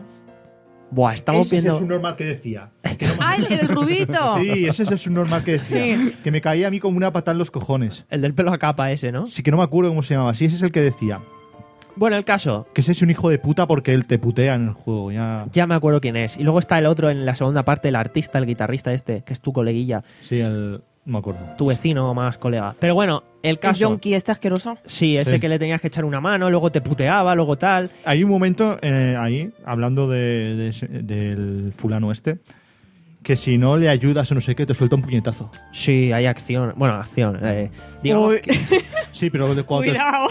Buah, estamos ese viendo... es el subnormal que decía. Que no me- ¡Ah, el, el rubito! Sí, ese es el subnormal que decía. Sí. Que me caía a mí como una patada en los cojones. El del pelo a capa ese, ¿no? Sí que no me acuerdo cómo se llamaba. Sí, ese es el que decía. Bueno, el caso, Que ese es un hijo de puta porque él te putea en el juego. Ya. ya me acuerdo quién es. Y luego está el otro en la segunda parte, el artista, el guitarrista este, que es tu coleguilla, Sí, el. No me acuerdo. tu vecino más colega. Pero bueno, el El caso... yonki este asqueroso. Sí, ese Sí. que le tenías que echar una mano, luego te puteaba, luego tal. Hay un momento eh, ahí, hablando de, de ese- del fulano este, que si no le ayudas o no sé qué, te suelta un puñetazo. Sí, hay acción. Bueno, acción. Eh, digamos Uy. que- Sí, pero de cuando te, Cuidado.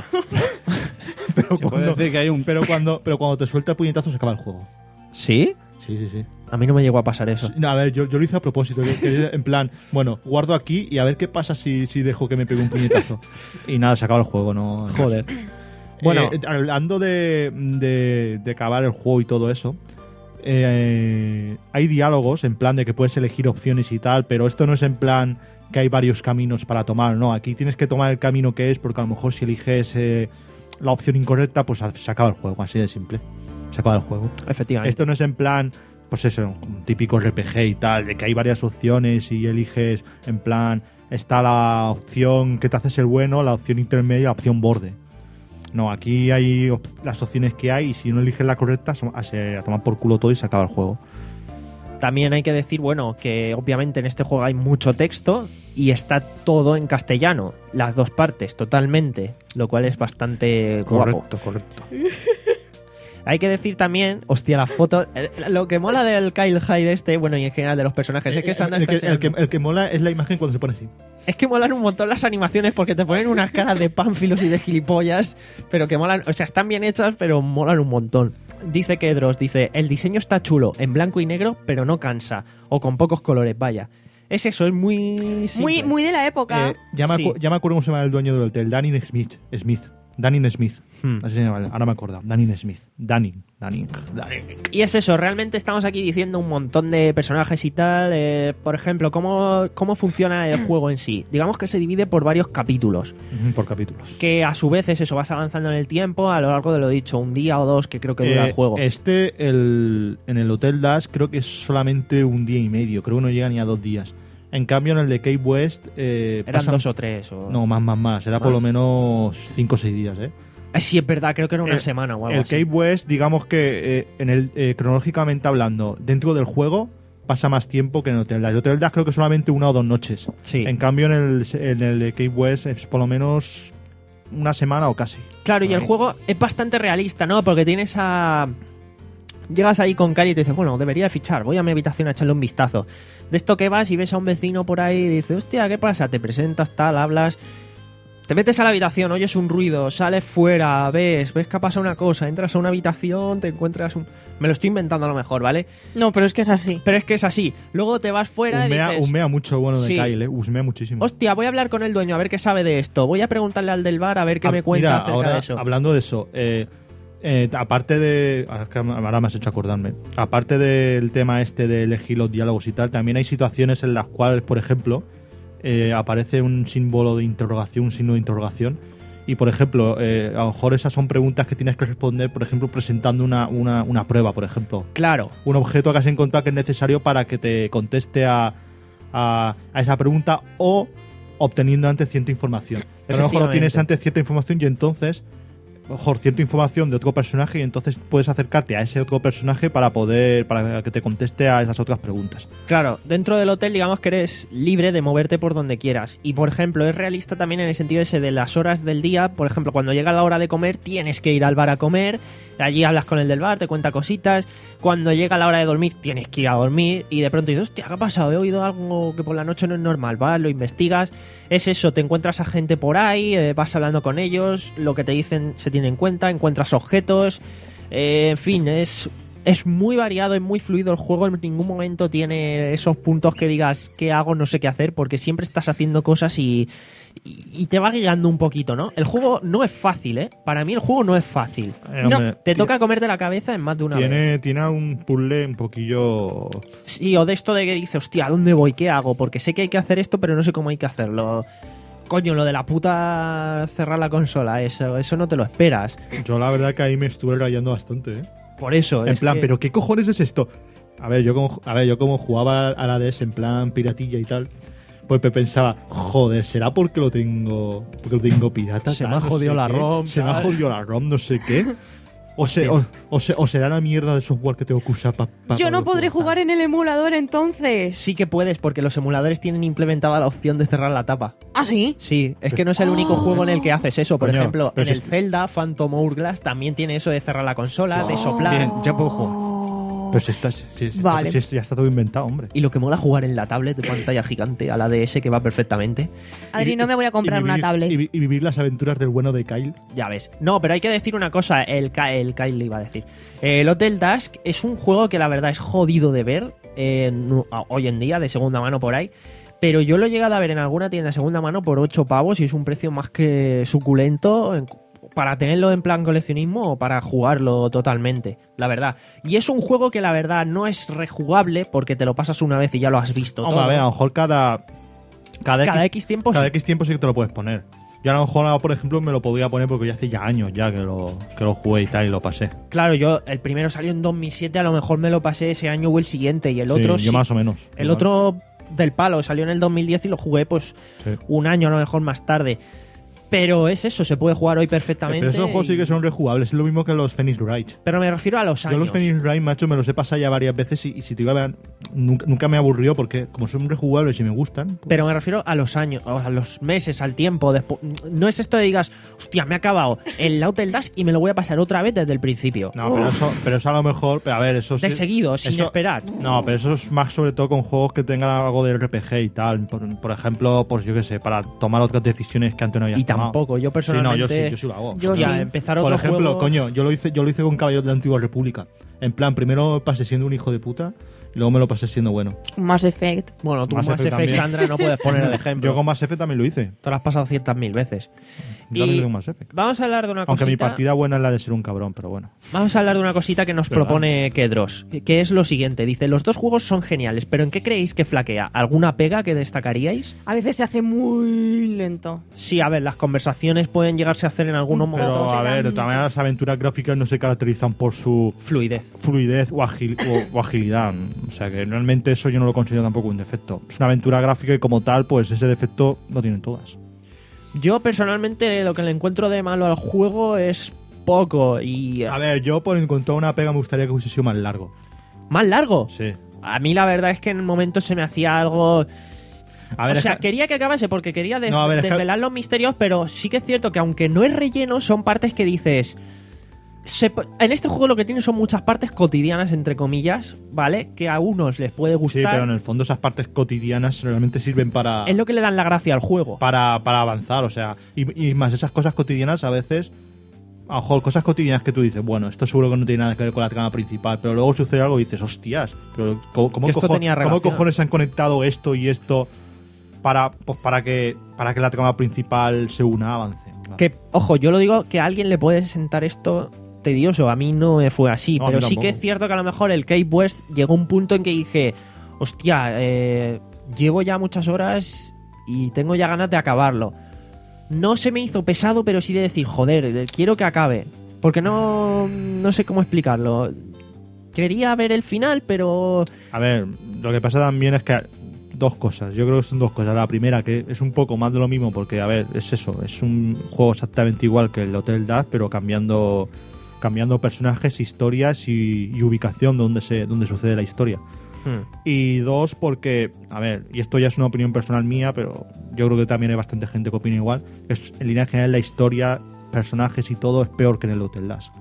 pero Se puede cuando, decir que hay un... pero cuando, pero cuando te suelta el puñetazo se acaba el juego. ¿Sí? Sí, sí, sí. A mí no me llegó a pasar eso. No, a ver, yo, yo lo hice a propósito, que- que en plan, bueno, guardo aquí y a ver qué pasa si, si dejo que me pegue un puñetazo. Y nada, se acaba el juego, no. Joder. Bueno, Eh, hablando de, de, de acabar el juego y todo eso, eh, hay diálogos en plan de que puedes elegir opciones y tal, pero esto no es en plan que hay varios caminos para tomar, no. Aquí tienes que tomar el camino que es, porque a lo mejor si eliges eh, la opción incorrecta, pues se acaba el juego, así de simple. Se acaba el juego. efectivamente. Esto no es en plan, pues eso, un típico R P G y tal, de que hay varias opciones y eliges en plan, está la opción que te haces el bueno, la opción intermedia, la opción borde. No, aquí hay op- las opciones que hay y si no eliges la correcta, so- a, se- a tomar por culo todo y se acaba el juego. También hay que decir, bueno, que obviamente en este juego hay mucho texto y está todo en castellano. Las dos partes, totalmente. Lo cual es bastante guapo. correcto. Hay que decir también, hostia, las fotos. eh, Lo que mola del Kyle Hyde este, bueno, y en general de los personajes, es que Sandra el, está que, el, que, enseñando- el que mola es la imagen cuando se pone así. Es que molan un montón las animaciones porque te ponen unas caras de pánfilos y de gilipollas, pero que molan, o sea, están bien hechas, pero molan un montón. Dice Kedros, dice, el diseño está chulo, en blanco y negro, pero no cansa, o con pocos colores, vaya. Es eso, es muy simple. Muy, muy de la época. Eh, ya, me Sí. acu- ya me acuerdo cómo se llama el dueño del hotel, Danny Smith. Smith. Danny Smith. Hmm. Así se llama, ahora me acuerdo. Danny Smith. Danny. Danny. Danny. Y es eso, realmente estamos aquí diciendo un montón de personajes y tal. eh, por ejemplo, ¿cómo, cómo funciona el juego en sí. Digamos que se divide por varios capítulos, Ujú, por capítulos. que a su vez es eso, vas avanzando en el tiempo a lo largo de lo dicho, un día o dos que creo que dura Eh, el juego. Este, el, en el Hotel Dash, creo que es solamente un día y medio. Creo que no llega ni a dos días. En cambio, en el de Cape West. Eh, Eran pasan- dos o tres. O... No, más, más, más. Era por Más. lo menos cinco o seis días, ¿eh? Eh, sí, es verdad, creo que era una El- semana o algo El así. Cape West, digamos que eh, en el, eh, cronológicamente hablando, dentro del juego, pasa más tiempo que en el Hotel Dash. El Hotel Dash creo que solamente una o dos noches. Sí. En cambio, en el, en el de Cape West es por lo menos una semana o casi. Claro, y el Ahí. juego es bastante realista, ¿no? Porque tienes a... Llegas ahí con Cali y te dices, bueno, debería fichar, voy a mi habitación a echarle un vistazo. De esto que vas y ves a un vecino por ahí y dices, hostia, ¿qué pasa? Te presentas, tal, hablas... Te metes a la habitación, oyes un ruido, sales fuera, ves, ves que ha pasado una cosa, entras a una habitación, te encuentras un... Me lo estoy inventando a lo mejor, ¿vale? No, pero es que es así. Pero es que es así. Luego te vas fuera Humea, y dices... humea mucho bueno de Sí. Kyle, ¿eh? Humea muchísimo. Hostia, voy a hablar con el dueño a ver qué sabe de esto. Voy a preguntarle al del bar a ver qué Ah, me cuenta mira, acerca ahora, de eso. hablando de eso, eh, eh, aparte de... Ahora es que ahora me has hecho acordarme. Aparte del tema este de elegir los diálogos y tal, también hay situaciones en las cuales, por ejemplo, eh, aparece un símbolo de interrogación, un signo de interrogación, Y, por ejemplo, eh, a lo mejor esas son preguntas que tienes que responder, por ejemplo, presentando una, una, una prueba, por ejemplo. Claro. Un objeto que has encontrado que es necesario para que te conteste a, a, a esa pregunta o obteniendo antes cierta información. Pero a lo mejor obtienes antes cierta información y entonces, a lo mejor cierta información de otro personaje y entonces puedes acercarte a ese otro personaje para poder, para que te conteste a esas otras preguntas. Claro, dentro del hotel digamos que eres libre de moverte por donde quieras. Y por ejemplo, es realista también en el sentido ese de las horas del día. Por ejemplo, cuando llega la hora de comer, tienes que ir al bar a comer. Allí hablas con el del bar, te cuenta cositas. Cuando llega la hora de dormir, tienes que ir a dormir. Y de pronto dices, hostia, ¿qué ha pasado? He oído algo que por la noche no es normal. Vas, lo investigas. Es eso, te encuentras a gente por ahí, eh, vas hablando con ellos. Lo que te dicen se tiene en cuenta. Encuentras objetos. Eh, en fin, es... Es muy variado, es muy fluido el juego, en ningún momento tiene esos puntos que digas qué hago, no sé qué hacer, porque siempre estás haciendo cosas y, y, y te va guiando un poquito, ¿no? El juego no es fácil, ¿eh? Para mí el juego no es fácil. Eh, no, hombre, te toca comerte la cabeza en más de una vez. Tiene, tiene un puzzle un poquillo... Sí, o de esto de que dices, hostia, ¿a dónde voy? ¿Qué hago? Porque sé que hay que hacer esto, pero no sé cómo hay que hacerlo. Coño, lo de la puta cerrar la consola, eso, eso no te lo esperas. Yo la verdad que ahí me estuve rayando bastante, ¿eh? Por eso. En es plan, que... ¿pero qué cojones es esto? A ver, yo como, a ver, yo como jugaba a la D S en plan piratilla y tal, pues me pensaba, joder, ¿será porque lo tengo porque lo tengo pirata? Se tal, me ha no jodido sé la qué? ROM, Se me ha tal. jodido la ROM, no sé qué. O, se, o, o, se, o será la mierda de software que tengo que usar para... Pa, Yo no podré jugar en el emulador entonces. Sí que puedes, porque los emuladores tienen implementada la opción de cerrar la tapa. ¿Ah, sí? Sí, es que no es el único juego en el que haces eso. Por Coño, ejemplo, pero en si el es- Zelda Phantom Hourglass también tiene eso de cerrar la consola, de soplar. Bien, ya puedo jugar. Pues está, sí, sí, sí, Vale. sí, ya está todo inventado, hombre. Y lo que mola jugar en la tablet de pantalla gigante a la D S que va perfectamente. Adri, no me voy a comprar Y una vivir- tablet. Y, vi- y vivir las aventuras del bueno de Kyle. Ya ves. No, pero hay que decir una cosa, el, Ka- el Kyle le iba a decir. El Hotel Dusk es un juego que la verdad es jodido de ver eh, no- a- hoy en día, de segunda mano por ahí. Pero yo lo he llegado a ver en alguna tienda de segunda mano por ocho pavos y es un precio más que suculento en- para tenerlo en plan coleccionismo o para jugarlo totalmente, la verdad. Y es un juego que la verdad no es rejugable porque te lo pasas una vez y ya lo has visto Hombre, todo. a ver, a lo mejor cada... Cada, Cada X, X tiempo cada sí. X tiempo sí que te lo puedes poner. Yo a lo mejor, ahora, por ejemplo, me lo podría poner porque ya hace ya años ya que lo, que lo jugué y tal y lo pasé. Claro, yo el primero salió en dos mil siete, a lo mejor me lo pasé ese año o el siguiente y el Sí, otro yo sí. más o menos. El Igual. otro del palo salió en el dos mil diez y lo jugué pues Sí. un año a lo mejor más tarde. Pero es eso, se puede jugar hoy perfectamente. Pero esos juegos sí y- que son rejugables, es lo mismo que los Phoenix Wright. Pero me refiero a los años. Yo los Phoenix Wright, macho, me los he pasado ya varias veces y, y si te iba a ver, nunca, nunca me aburrió porque como son rejugables y me gustan... pues- Pero me refiero a los años, o a los meses, al tiempo. despu- No es esto de digas, hostia, me ha acabado el Hotel Dusk y me lo voy a pasar otra vez desde el principio. No, pero eso, pero eso a lo mejor... Pero a ver, eso De sí- seguido, sin eso- esperar. No, pero eso es más sobre todo con juegos que tengan algo de R P G y tal. Por, por ejemplo, pues yo qué sé, para tomar otras decisiones que antes no habías Y tomado. tampoco, yo Sí, personalmente... no, yo sí, yo sí lo hago. Yo hostia, sí. empezar Por otro ejemplo, juego... coño, yo lo hice, yo lo hice con Caballeros de la Antigua República. En plan, primero pasé siendo un hijo de puta y luego me lo pasé siendo bueno. Mass Effect. Bueno, tú Mass Mass Effect Effect, también. Sandra, no puedes poner el ejemplo. Yo con Mass Effect también lo hice. Te lo has pasado ciertas mil veces. Yo también Y tengo Mass Effect. vamos a hablar de una Aunque mi cosita... partida buena es la de ser un cabrón, pero bueno. Vamos a hablar de una cosita que nos ¿Verdad? propone Kedros, que es lo siguiente. Dice, los dos juegos son geniales, pero ¿en qué creéis que flaquea? ¿Alguna pega que destacaríais? A veces se hace muy lento. Sí, a ver, las conversaciones pueden llegarse a hacer en algunos Pero momentos a ver, también las aventuras gráficas no se caracterizan por su fluidez. fluidez o, agil- o- o agilidad. O sea que realmente eso yo no lo considero tampoco un defecto. Es una aventura gráfica y como tal, pues ese defecto lo tienen todas. Yo personalmente lo que le encuentro de malo al juego es poco y A ver, yo por encontrar una pega me gustaría que hubiese sido más largo. más largo. Sí. A mí la verdad es que en el momento se me hacía algo... A ver, o es sea, que- quería que acabase porque quería des- No, a ver, es que- desvelar los misterios, pero sí que es cierto que aunque no es relleno, son partes que dices... se po- en este juego lo que tiene son muchas partes cotidianas, entre comillas, ¿vale? Que a unos les puede sí, gustar. pero en el fondo esas partes cotidianas realmente sirven para, Es lo que le dan la gracia al juego. para, para avanzar. O sea, y, y más esas cosas cotidianas a veces... A lo mejor cosas cotidianas que tú dices, bueno, esto seguro que no tiene nada que ver con la trama principal, pero luego sucede algo y dices, hostias, pero ¿cómo, cómo, Que esto cojo- tenía cómo relación. cojones se han conectado esto y esto para, pues, para, que, para que la trama principal se una, avance? Que, ojo, yo lo digo que a alguien le puede sentar esto tedioso. A mí no me fue así, No, a mí pero sí tampoco. que es cierto que a lo mejor el Cape West llegó a un punto en que dije, hostia, eh, llevo ya muchas horas y tengo ya ganas de acabarlo. no se me hizo pesado, pero sí de decir, joder, quiero que acabe. Porque no, no sé cómo explicarlo. Quería ver el final, pero... A ver, lo que pasa también es que dos cosas, yo creo que son dos cosas. La primera, que es un poco más de lo mismo, porque, a ver, es eso, es un juego exactamente igual que el Hotel Dusk, pero cambiando cambiando personajes, historias y, y ubicación donde se donde sucede la historia. Hmm. Y dos, porque, a ver, y esto ya es una opinión personal mía, pero yo creo que también hay bastante gente que opina igual, es, en línea general la historia, personajes y todo es peor que en el Hotel Dusk.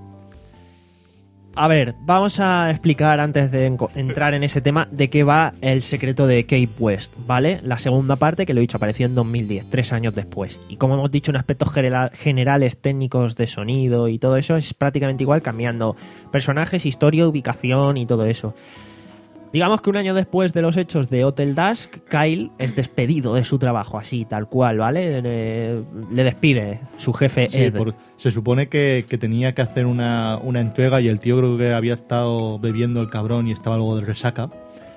A ver, vamos a explicar antes de enco- entrar en ese tema de qué va el secreto de Cape West, ¿vale? La segunda parte, que lo he dicho, apareció en dos mil diez, tres años después. Y como hemos dicho, en aspectos genera- generales técnicos de sonido y todo eso, es prácticamente igual, cambiando personajes, historia, ubicación y todo eso. Digamos que un año después de los hechos de Hotel Dusk, Kyle es despedido de su trabajo, así, tal cual, ¿vale? Eh, le despide su jefe Sí, Ed. por- se supone que, que tenía que hacer una, una entrega y el tío creo que había estado bebiendo el cabrón y estaba algo de resaca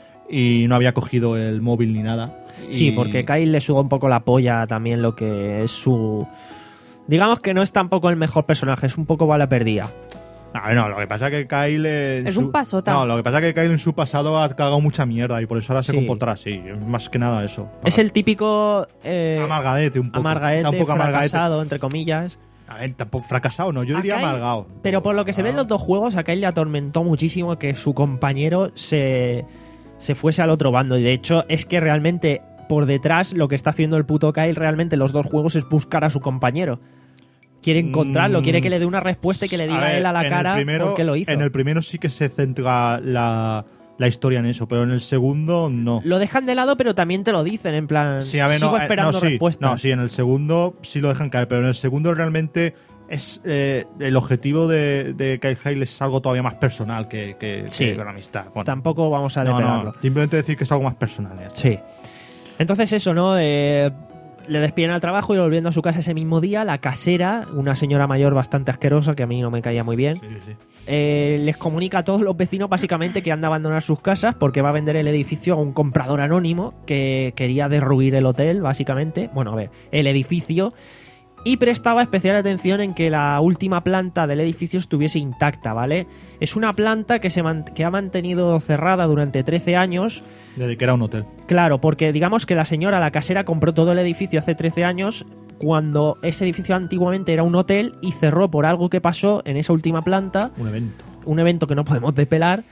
y no había cogido el móvil ni nada. Sí, Y- porque Kyle le suda un poco la polla también lo que es su... Digamos que no es tampoco el mejor personaje, es un poco bala perdida. No, no, lo que pasa es que Kyle... en Es su- un pasota. No, lo que pasa es que Kyle en su pasado ha cagado mucha mierda y por eso ahora se Sí. comportará así. Más que nada eso. Es el típico... Eh, Amargadete un poco. amargaete, Está un poco amargadete. fracasado, entre comillas. A ver, tampoco fracasado, no. Yo A diría Kyle- amargado. Pero por lo que se ve en los dos juegos, a Kyle le atormentó muchísimo que su compañero se, se fuese al otro bando. Y de hecho, es que realmente por detrás lo que está haciendo el puto Kyle realmente en los dos juegos es buscar a su compañero. Quiere encontrarlo, Mm. quiere que le dé una respuesta y que le diga A ver, él a la en el cara primero- por qué lo hizo. En el primero sí que se centra la, la historia en eso, pero en el segundo no. Lo dejan de lado, pero también te lo dicen, en plan, Sí, a ver, sigo no, eh, esperando no, sí, respuestas. No, sí, en el segundo sí lo dejan caer, pero en el segundo realmente es eh, el objetivo de, de Kyle Hale es algo todavía más personal que, que, Sí. que con la amistad. Bueno, Tampoco vamos a no, depelarlo. no, simplemente decir que es algo más personal. ya está. Sí. Entonces eso, ¿no? Eh, le despiden al trabajo y volviendo a su casa ese mismo día, la casera, una señora mayor bastante asquerosa que a mí no me caía muy bien, Sí, sí, sí. eh, les comunica a todos los vecinos básicamente que anda a abandonar sus casas porque va a vender el edificio a un comprador anónimo que quería derruir el hotel, básicamente. Bueno, a ver, el edificio. Y prestaba especial atención en que la última planta del edificio estuviese intacta, ¿vale? Es una planta que, se man- que ha mantenido cerrada durante trece años. Desde que era un hotel. Claro, porque digamos que la señora, la casera, compró todo el edificio hace trece años cuando ese edificio antiguamente era un hotel y cerró por algo que pasó en esa última planta, Un evento. un evento que no podemos depelar,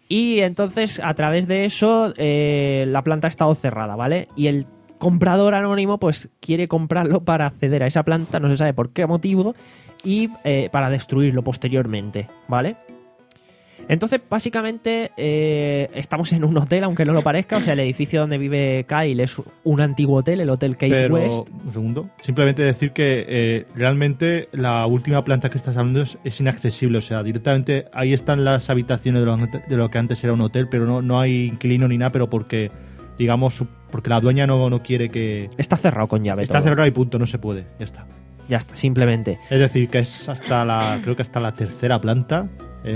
y entonces a través de eso eh, la planta ha estado cerrada, ¿vale? Y el comprador anónimo pues quiere comprarlo para acceder a esa planta, no se sabe por qué motivo, y eh, para destruirlo posteriormente, ¿vale? Entonces, básicamente, eh, estamos en un hotel, aunque no lo parezca. O sea, el edificio donde vive Kyle es un antiguo hotel, el Hotel Cape Pero, West. un segundo. Simplemente decir que eh, realmente la última planta que estás hablando es, es inaccesible. O sea, directamente ahí están las habitaciones de lo, de lo que antes era un hotel, pero no, no hay inquilino ni nada, pero porque, digamos, su- porque la dueña no, no quiere que... Está cerrado con llave. Está todo. cerrado y punto, no se puede. Ya está. Ya está, simplemente. Es decir, que es hasta la, creo que hasta la tercera planta,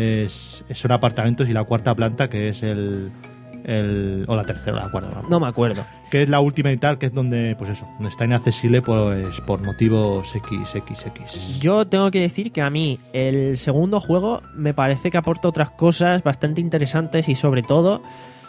es, son apartamentos y la cuarta planta que es el, el o la tercera o la cuarta, no, No me acuerdo. que es la última y tal, que es donde, pues eso, donde está inaccesible pues por motivos equis equis equis. Yo tengo que decir que a mí el segundo juego me parece que aporta otras cosas bastante interesantes y sobre todo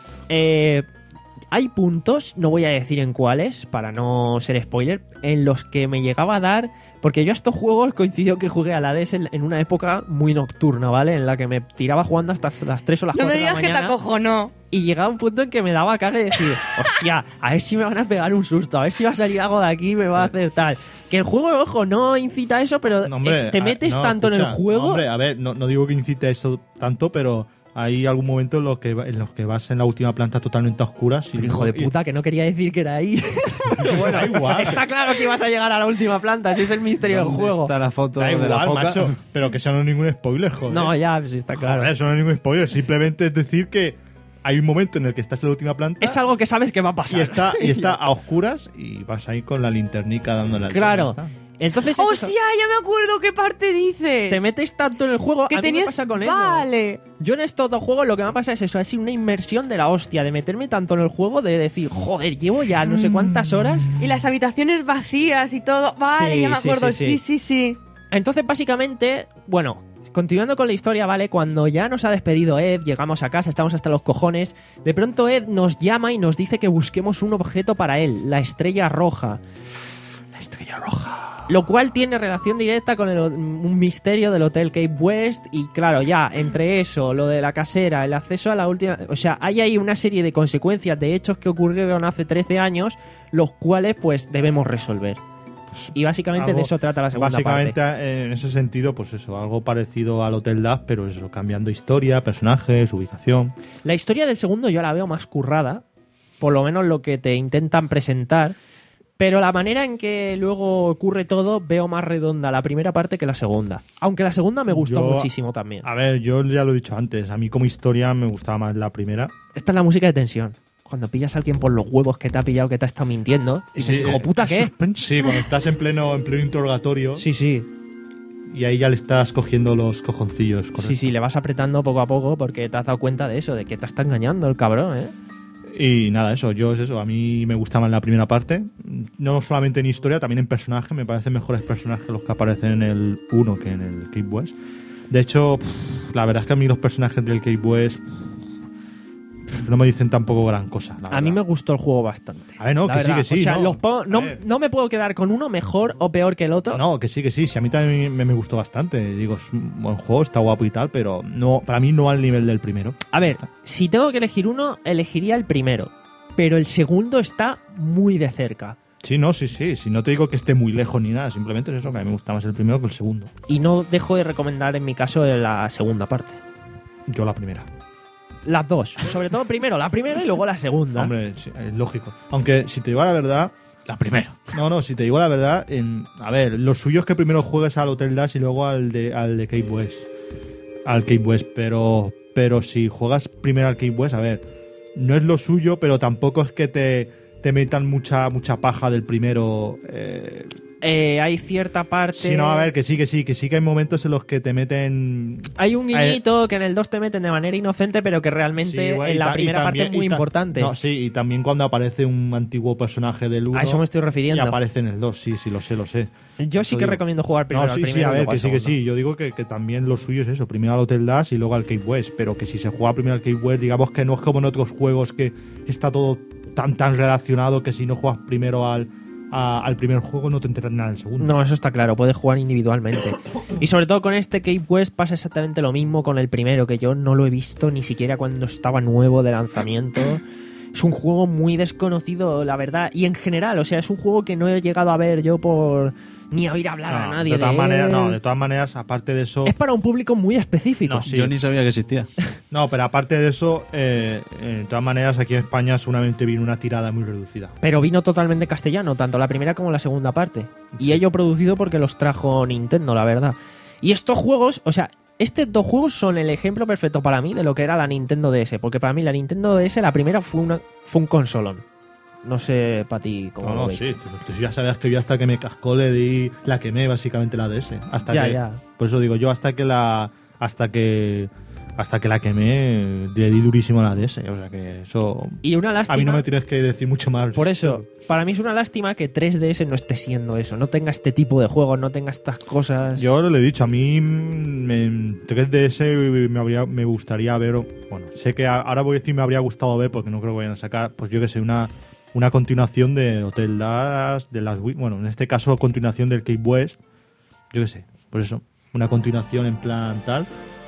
eh, hay puntos, no voy a decir en cuáles para no ser spoiler, en los que me llegaba a dar, porque yo a estos juegos coincidió que jugué a la D S en, en una época muy nocturna, ¿vale? En la que me tiraba jugando hasta las tres o las No cuatro me de la digas que te mañana. acojonó. Y llegaba un punto en que me daba caga y decir, hostia, a ver si me van a pegar un susto, a ver si va a salir algo de aquí y me va a hacer tal. Que el juego, ojo, no incita a eso, pero No, hombre, es- te a- metes no, tanto en escucha, el juego. no, hombre, a ver, no, no digo que incite a eso tanto, pero hay algún momento en los que, en los que vas en la última planta totalmente a oscuras. Y Pero hijo de y- puta, que no quería decir que era ahí. Bueno, Da igual. está claro que ibas a llegar a la última planta, si es el misterio del ¿Dónde juego. está la foto Da de la igual, foca? macho, pero que eso no es ningún spoiler, joder. No, ya, pues está claro. Joder, eso no es ningún spoiler, simplemente es decir que hay un momento en el que estás en la última planta Es algo que sabes que va a pasar. y está, y está a oscuras y vas ahí con la linternica dando la Claro. Entonces, es eso. ¡Hostia! Ya me acuerdo qué parte dices. Te metes tanto en el juego, que a mí tenías... me pasa con vale. eso. Yo en estos dos juegos lo que me pasa es eso, ha sido una inmersión de la hostia, de meterme tanto en el juego, de decir, joder, llevo ya no sé cuántas horas. Y las habitaciones vacías y todo. Vale, Sí, ya me sí, acuerdo. sí, Sí, sí. sí, sí. Entonces, básicamente, bueno, continuando con la historia, ¿vale? Cuando ya nos ha despedido Ed, llegamos a casa, estamos hasta los cojones, de pronto Ed nos llama y nos dice que busquemos un objeto para él, la estrella roja. La estrella roja. Lo cual tiene relación directa con el, un misterio del Hotel Cape West y claro, ya, entre eso, lo de la casera, el acceso a la última... O sea, hay ahí una serie de consecuencias de hechos que ocurrieron hace trece años, los cuales pues debemos resolver. Y básicamente Algo- de eso trata la segunda Básicamente, parte. eh, en ese sentido, pues eso, algo parecido al Hotel Dusk, pero eso, cambiando historia, personajes, ubicación. La historia del segundo yo la veo más currada, por lo menos lo que te intentan presentar, pero la manera en que luego ocurre todo veo más redonda la primera parte que la segunda. Aunque la segunda me gustó Yo- muchísimo también. A ver, yo ya lo he dicho antes, a mí como historia me gustaba más la primera. Esta es la música de tensión. Cuando pillas a alguien por los huevos que te ha pillado, que te ha estado mintiendo, y dices, Sí, hijo eh, puta, ¿qué? suspense. Sí, cuando estás en pleno, en pleno interrogatorio Sí, sí. y ahí ya le estás cogiendo los cojoncillos. correcto. Sí, sí, le vas apretando poco a poco porque te has dado cuenta de eso, de que te está engañando el cabrón, ¿eh? Y nada, eso, yo es eso, a mí me gusta más la primera parte, no solamente en historia, también en personaje, me parecen mejores personajes los que aparecen en el uno que en el Cape West. De hecho, pff, la verdad es que a mí los personajes del Cape West pff, no me dicen tampoco gran cosa. la A mí me verdad. gustó el juego bastante. A ver, no, la que sí, verdad. que sí, O sea, no. los po- no, A ver. no me puedo quedar con uno mejor o peor que el otro. No, que sí, que sí, sí, a mí también me, me gustó bastante. Digo, es un buen juego, está guapo y tal, pero no, para mí no al nivel del primero. A ver, si tengo que elegir uno, elegiría el primero. Pero el segundo está muy de cerca. Sí, no, sí, sí, sí, no te digo que esté muy lejos ni nada, simplemente es eso, que a mí me gusta más el primero que el segundo. Y no dejo de recomendar en mi caso la segunda parte. Yo la primera. Las dos. Sobre todo primero la primera y luego la segunda. Hombre, sí, es lógico. Aunque, si te digo la verdad... La primera. No, no, si te digo la verdad, en, a ver, lo suyo es que primero juegues al Hotel Dash y luego al de, al de Cape West. Al Cape West, pero, pero si juegas primero al Cape West, a ver, no es lo suyo, pero tampoco es que te, te metan mucha, mucha paja del primero. Eh, Eh, hay cierta parte... sí, no, a ver, que sí, que sí, que sí que hay momentos en los que te meten... Hay un guiñito que en el dos te meten de manera inocente, pero que realmente Sí, güey, en y la ta- y primera también- parte es muy y ta- importante. No, sí, y también cuando aparece un antiguo personaje del uno A eso me estoy y refiriendo. aparece en el dos, sí, sí, lo sé, lo sé. Yo sí Eso que digo. recomiendo jugar primero No, sí, al sí, primero a y ver, luego que al sí, que segundo. sí. Yo digo que, que también lo suyo es eso. Primero al Hotel Dash y luego al Cape West. Pero que si se juega primero al Cape West, digamos que no es como en otros juegos que está todo tan tan relacionado que si no juegas primero al, a- al primer juego no te enteras nada del segundo. No, eso está claro, puedes jugar individualmente. Y sobre todo con este Cape West pasa exactamente lo mismo con el primero, que yo no lo he visto ni siquiera cuando estaba nuevo de lanzamiento. Es un juego muy desconocido, la verdad. Y en general, o sea, es un juego que no he llegado a ver yo por... ni a oír hablar a No, nadie de todas de maneras, él. no, de todas maneras, aparte de eso. Es para un público muy específico. No, sí. Yo ni sabía que existía. No, pero aparte de eso, eh, eh, de todas maneras, aquí en España seguramente vino una tirada muy reducida. Pero vino totalmente castellano, tanto la primera como la segunda parte. Y ello producido porque los trajo Nintendo, la verdad. Y estos juegos, o sea, estos dos juegos son el ejemplo perfecto para mí de lo que era la Nintendo D S. Porque para mí la Nintendo D S, la primera fue, una, fue un consolón. No sé para ti cómo No, lo no, ves. sí. Tú, tú ya sabías que yo hasta que me cascó le di, la quemé básicamente la D S. Hasta Ya, que, ya. Por eso digo yo, hasta que la, hasta que, hasta que la quemé, le di durísimo a la D S. O sea que eso, Y una lástima... a mí no me tienes que decir mucho más. Por eso, para mí es una lástima que tres D S no esté siendo eso. No tenga este tipo de juegos, no tenga estas cosas... Yo le he dicho, a mí mm, en tres D S me, habría, me gustaría ver, bueno, sé que a- ahora voy a decir me habría gustado ver porque no creo que vayan a sacar, pues yo que sé, una, una continuación de Hotel Dash, de las Wii- bueno, en este caso continuación del Cape West, yo que sé, pues eso, una continuación en plan tal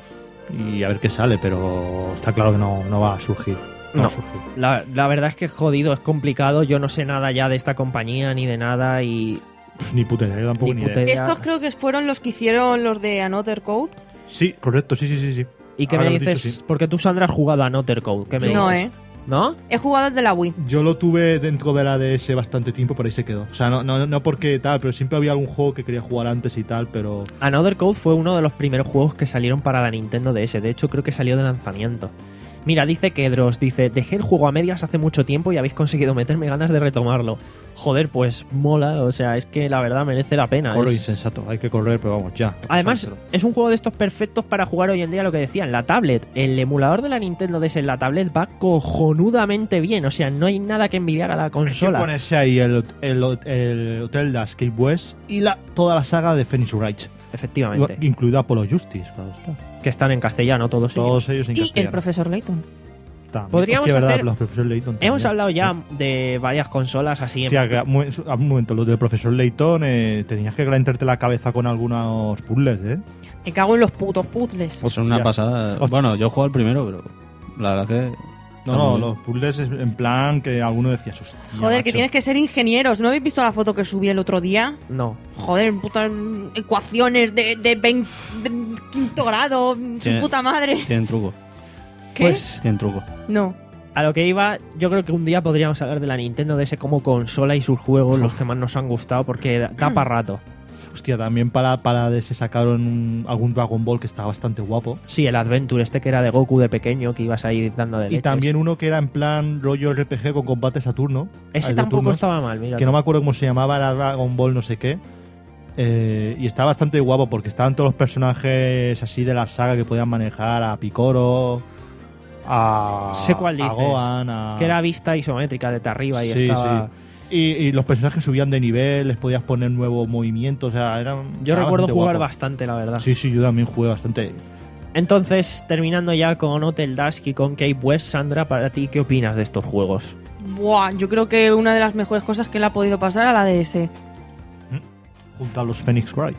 y a ver qué sale, pero está claro que no, no va a surgir. No, va No. a surgir. La, la verdad es que es jodido, es complicado. Yo no sé nada ya de esta compañía ni de nada y... Pues ni puta idea, yo tampoco Ni ni, puta idea. idea. Estos creo que fueron los que hicieron los de Another Code. Sí, correcto, sí, sí, sí, sí. ¿Y qué Ahora me lo has dices? dicho, sí. Porque tú, Sandra, has jugado a Another Code. ¿Qué me No, dices? ¿eh? ¿No? He jugado el de la Wii. Yo lo tuve dentro de la D S bastante tiempo, pero ahí se quedó. O sea, no, no, no porque tal, pero siempre había algún juego que quería jugar antes y tal, pero... Another Code fue uno de los primeros juegos que salieron para la Nintendo D S. De hecho, creo que salió de lanzamiento. Mira, dice Kedros, dice, dejé el juego a medias hace mucho tiempo y habéis conseguido meterme ganas de retomarlo. Joder, pues mola, o sea, es que la verdad merece la pena. Corro Es- insensato, hay que correr, pero vamos, ya. Además, Sácalo. es un juego de estos perfectos para jugar hoy en día, lo que decía, en la tablet. El emulador de la Nintendo D S en la tablet va cojonudamente bien, o sea, no hay nada que envidiar a la Hay que consola. ponerse ahí el, el, el Hotel de Escape West y la, toda la saga de Phoenix Wright, Efectivamente. incluida Apollo Justice, claro está. Que están en castellano todos ellos. Todos ellos en Y el castellano. profesor Layton. También. Podríamos Hostia, ¿verdad? hacer- Los profesores Layton Hemos también. hablado ya de varias consolas así. en- Hostia, que a un a un momento, los del profesor Layton, eh, tenías que calentarte la cabeza con algunos puzzles, ¿eh? Me cago en los putos puzzles. Son una Hostia. pasada. Hostia. Bueno, yo juego al primero, pero la verdad que... No, está no, muy bien. los puzzles es en plan que alguno decía, hostia, Joder, que macho". tienes que ser ingenieros. ¿No habéis visto la foto que subí el otro día? No. Joder, putas ecuaciones de, de, veinte de quinto grado, su Tiene- puta madre. Tienen truco. ¿Qué? Pues Tienen truco. No. a lo que iba, yo creo que un día podríamos hablar de la Nintendo D S como consola y sus juegos, los que más nos han gustado, porque da, da para rato. Hostia, también para, para D S sacaron un- algún Dragon Ball que estaba bastante guapo. Sí, el Adventure, este que era de Goku de pequeño, que ibas a ir dando de Y leches. también uno que era en plan rollo R P G con combates a turno. Ese Ay, de tampoco turnos, estaba mal, mira. Que no me acuerdo cómo se llamaba, era Dragon Ball no sé qué. Eh, y estaba bastante guapo porque estaban todos los personajes así de la saga que podían manejar, a Picoro, a, Sé cuál a dices. Gohan, a... Que era vista isométrica desde arriba y Sí, estaba... sí. Y, y los personajes subían de nivel, les podías poner nuevos movimientos, o sea, eran... Yo estaba recuerdo bastante jugar guapo. bastante, la verdad. Sí, sí, yo también jugué bastante. Entonces, terminando ya con Hotel Dusk y con Cape West, Sandra, para ti, ¿qué opinas de estos juegos? Buah, yo creo que una de las mejores cosas que le ha podido pasar a la D S. Junto a los Phoenix Wright.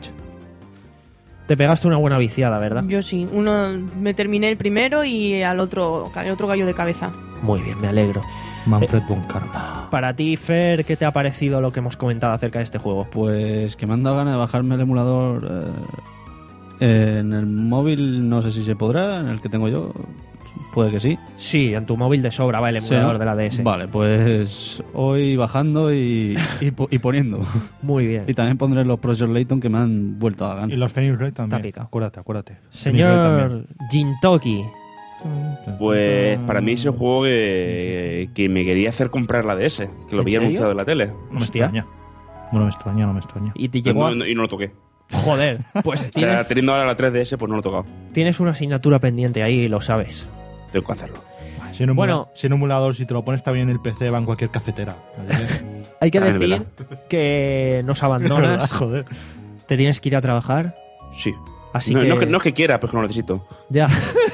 Te pegaste una buena viciada, ¿verdad? Yo sí, uno me terminé el primero y al otro cae otro gallo de cabeza. Muy bien, me alegro. Manfred von Karma. Para ti, Fer, ¿qué te ha parecido lo que hemos comentado acerca de este juego? Pues que me han dado ganas de bajarme el emulador eh, eh, en el móvil, no sé si se podrá, en el que tengo yo, puede que sí. Sí, en tu móvil de sobra va el Sí, emulador ¿no? de la D S. Vale, pues hoy bajando y, y, po- y poniendo. Muy bien. Y también pondré los Professor Layton que me han vuelto a Y ganar. los Phoenix Wright también. Está picado. Acuérdate, acuérdate. Phoenix Wright Señor Jintoki, Pues para mí es un juego que, que me quería hacer comprar la D S, que lo ¿En veía serio? anunciado en la tele. No me Hostia. extraña. No me extraña, no me extraña. y te Pero llegó no, a... no- y no lo toqué. Joder, pues O sea, tienes, teniendo ahora la tres D S, pues no lo he tocado. tienes una asignatura pendiente ahí y lo sabes. Tengo que hacerlo. Si en, un Bueno. bueno, si en un emulador, si te lo pones también en el P C, va en cualquier cafetera. Hay que Ah, es decir verdad. que nos ¿Verdad? abandonas, Joder. te tienes que ir a trabajar, Sí. así no, que... no es que... No es que quiera, pero es que lo necesito. Ya.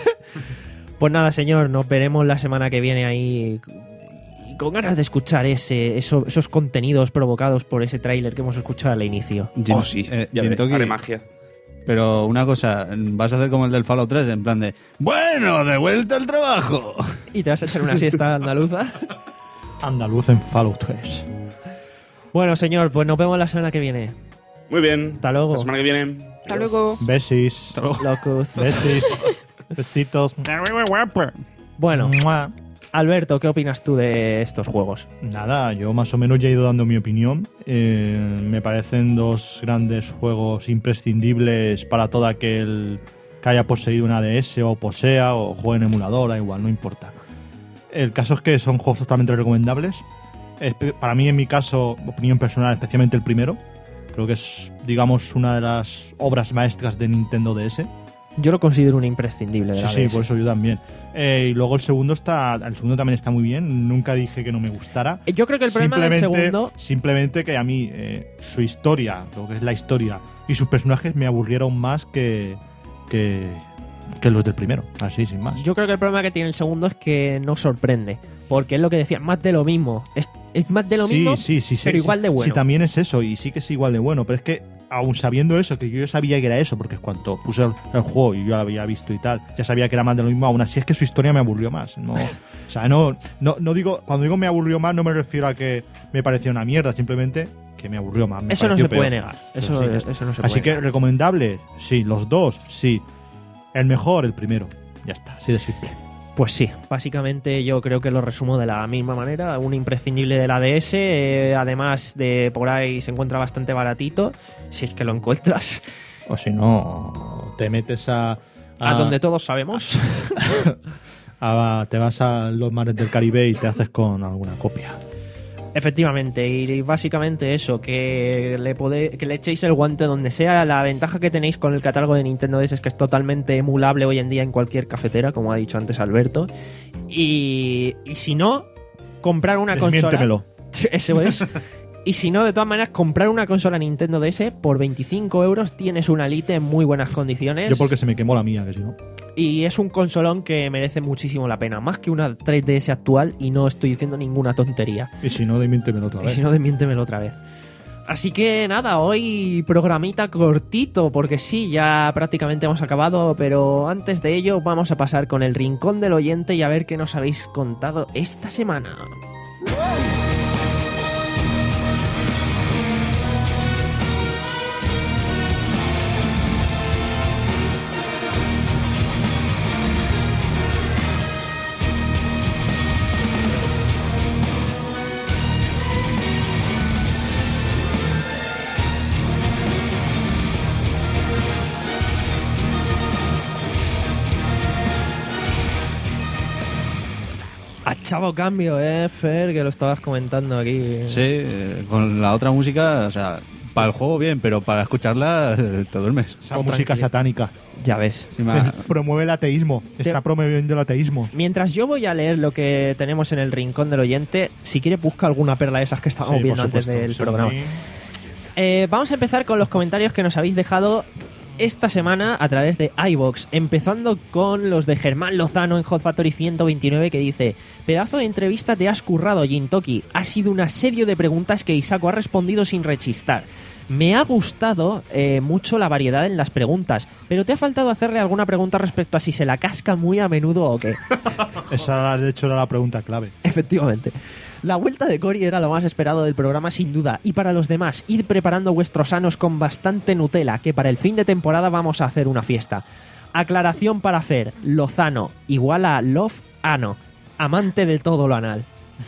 Pues nada, señor, nos veremos la semana que viene ahí y con ganas de escuchar ese, eso- esos contenidos provocados por ese tráiler que hemos escuchado al inicio. Jin- oh, sí. eh, ya veré, Jintoki, haré magia. pero una cosa, vas a hacer como el del Fallout tres, en plan de bueno, de vuelta al trabajo. ¿Y te vas a echar una siesta andaluza? Andaluz en Fallout tres. Bueno, señor, pues nos vemos la semana que viene. Muy bien. Hasta luego. La semana que viene. Hasta luego. Besis. Locos. Besis. Besitos. Bueno, Mua. Alberto, ¿qué opinas tú de estos juegos? Nada, yo más o menos ya he ido dando mi opinión. Eh, me parecen dos grandes juegos imprescindibles para todo aquel que haya poseído una D S o posea o juegue en emulador, da igual, no importa. El caso es que son juegos totalmente recomendables. Espe- Para mí, en mi caso, opinión personal, especialmente el primero. Creo que es, digamos, una de las obras maestras de Nintendo D S. Yo lo considero un imprescindible de Sí, la sí, D S. por eso yo también. Eh, y luego el segundo está, el segundo también está muy bien. Nunca dije que no me gustara. Yo creo que el problema del Simplemente- segundo... Simplemente que a mí eh, su historia, lo que es la historia y sus personajes me aburrieron más que, que, que los del primero. Así, sin más. Yo creo que el problema que tiene el segundo es que no sorprende. Porque es lo que decía, más de lo mismo. Es, es más de lo sí, mismo, sí, sí, sí, pero sí. igual de bueno. Sí, también es eso, y sí que es igual de bueno. Pero es que, aún sabiendo eso, que yo ya sabía que era eso, porque cuando puse el, el juego y yo lo había visto y tal, ya sabía que era más de lo mismo, aún así es que su historia me aburrió más. No, o sea, no, no, no digo, cuando digo me aburrió más, no me refiero a que me pareció una mierda, simplemente que me aburrió más. me Eso no pareció se puede peor. negar. Eso, Sí, es- eso no se Así puede que negar. recomendable, sí, los dos, sí. El mejor, el primero. Ya está, así de simple. Pues sí, básicamente yo creo que lo resumo de la misma manera. Un imprescindible de la D S. eh, además de por ahí se encuentra bastante baratito. Si es que lo encuentras. O si no, te metes a. A donde todos sabemos. Ah, te vas a los mares del Caribe y te haces con alguna copia. Efectivamente, y básicamente eso, que le pode- que le echéis el guante donde sea. La ventaja que tenéis con el catálogo de Nintendo D S es que es totalmente emulable hoy en día en cualquier cafetera, como ha dicho antes Alberto. Y, y si no, comprar una Desmiéntemelo. consola... Eso es. Y si no, de todas maneras, comprar una consola Nintendo D S por veinticinco euros tienes una Lite en muy buenas condiciones. Yo porque se me quemó la mía, que si no. Y es un consolón que merece muchísimo la pena, más que una tres D S actual, y no estoy diciendo ninguna tontería. Y si no, desmiéntemelo otra Y vez. si no, desmiéntemelo otra vez. Así que nada, hoy programita cortito, porque sí, ya prácticamente hemos acabado, pero antes de ello vamos a pasar con el rincón del oyente y a ver qué nos habéis contado esta semana. Ha echado cambio, eh, Fer, que lo estabas comentando aquí. Sí, eh, con la otra música, o sea, para el juego bien, pero para escucharla eh, te duermes. Esa Oh, música tranquilo. satánica. Ya ves. Sí, me ha- Promueve el ateísmo. Está promoviendo el ateísmo. Mientras yo voy a leer lo que tenemos en el rincón del oyente, si quiere busca alguna perla de esas que estábamos Sí, viendo por antes supuesto. del Sí. programa. Eh, vamos a empezar con los comentarios que nos habéis dejado esta semana a través de iVoox, empezando con los de Germán Lozano en Hot Factory ciento veintinueve, que dice: pedazo de entrevista te has currado, Jintoki. Ha sido un asedio de preguntas que Isako ha respondido sin rechistar. Me ha gustado eh, mucho la variedad en las preguntas, pero te ha faltado hacerle alguna pregunta respecto a si se la casca muy a menudo o qué. Esa, de hecho, era la pregunta clave. Efectivamente. La vuelta de Cory era lo más esperado del programa, sin duda. Y para los demás, id preparando vuestros anos con bastante Nutella, que para el fin de temporada vamos a hacer una fiesta. Aclaración para Fer: Lozano igual a Love Ano, amante de todo lo anal.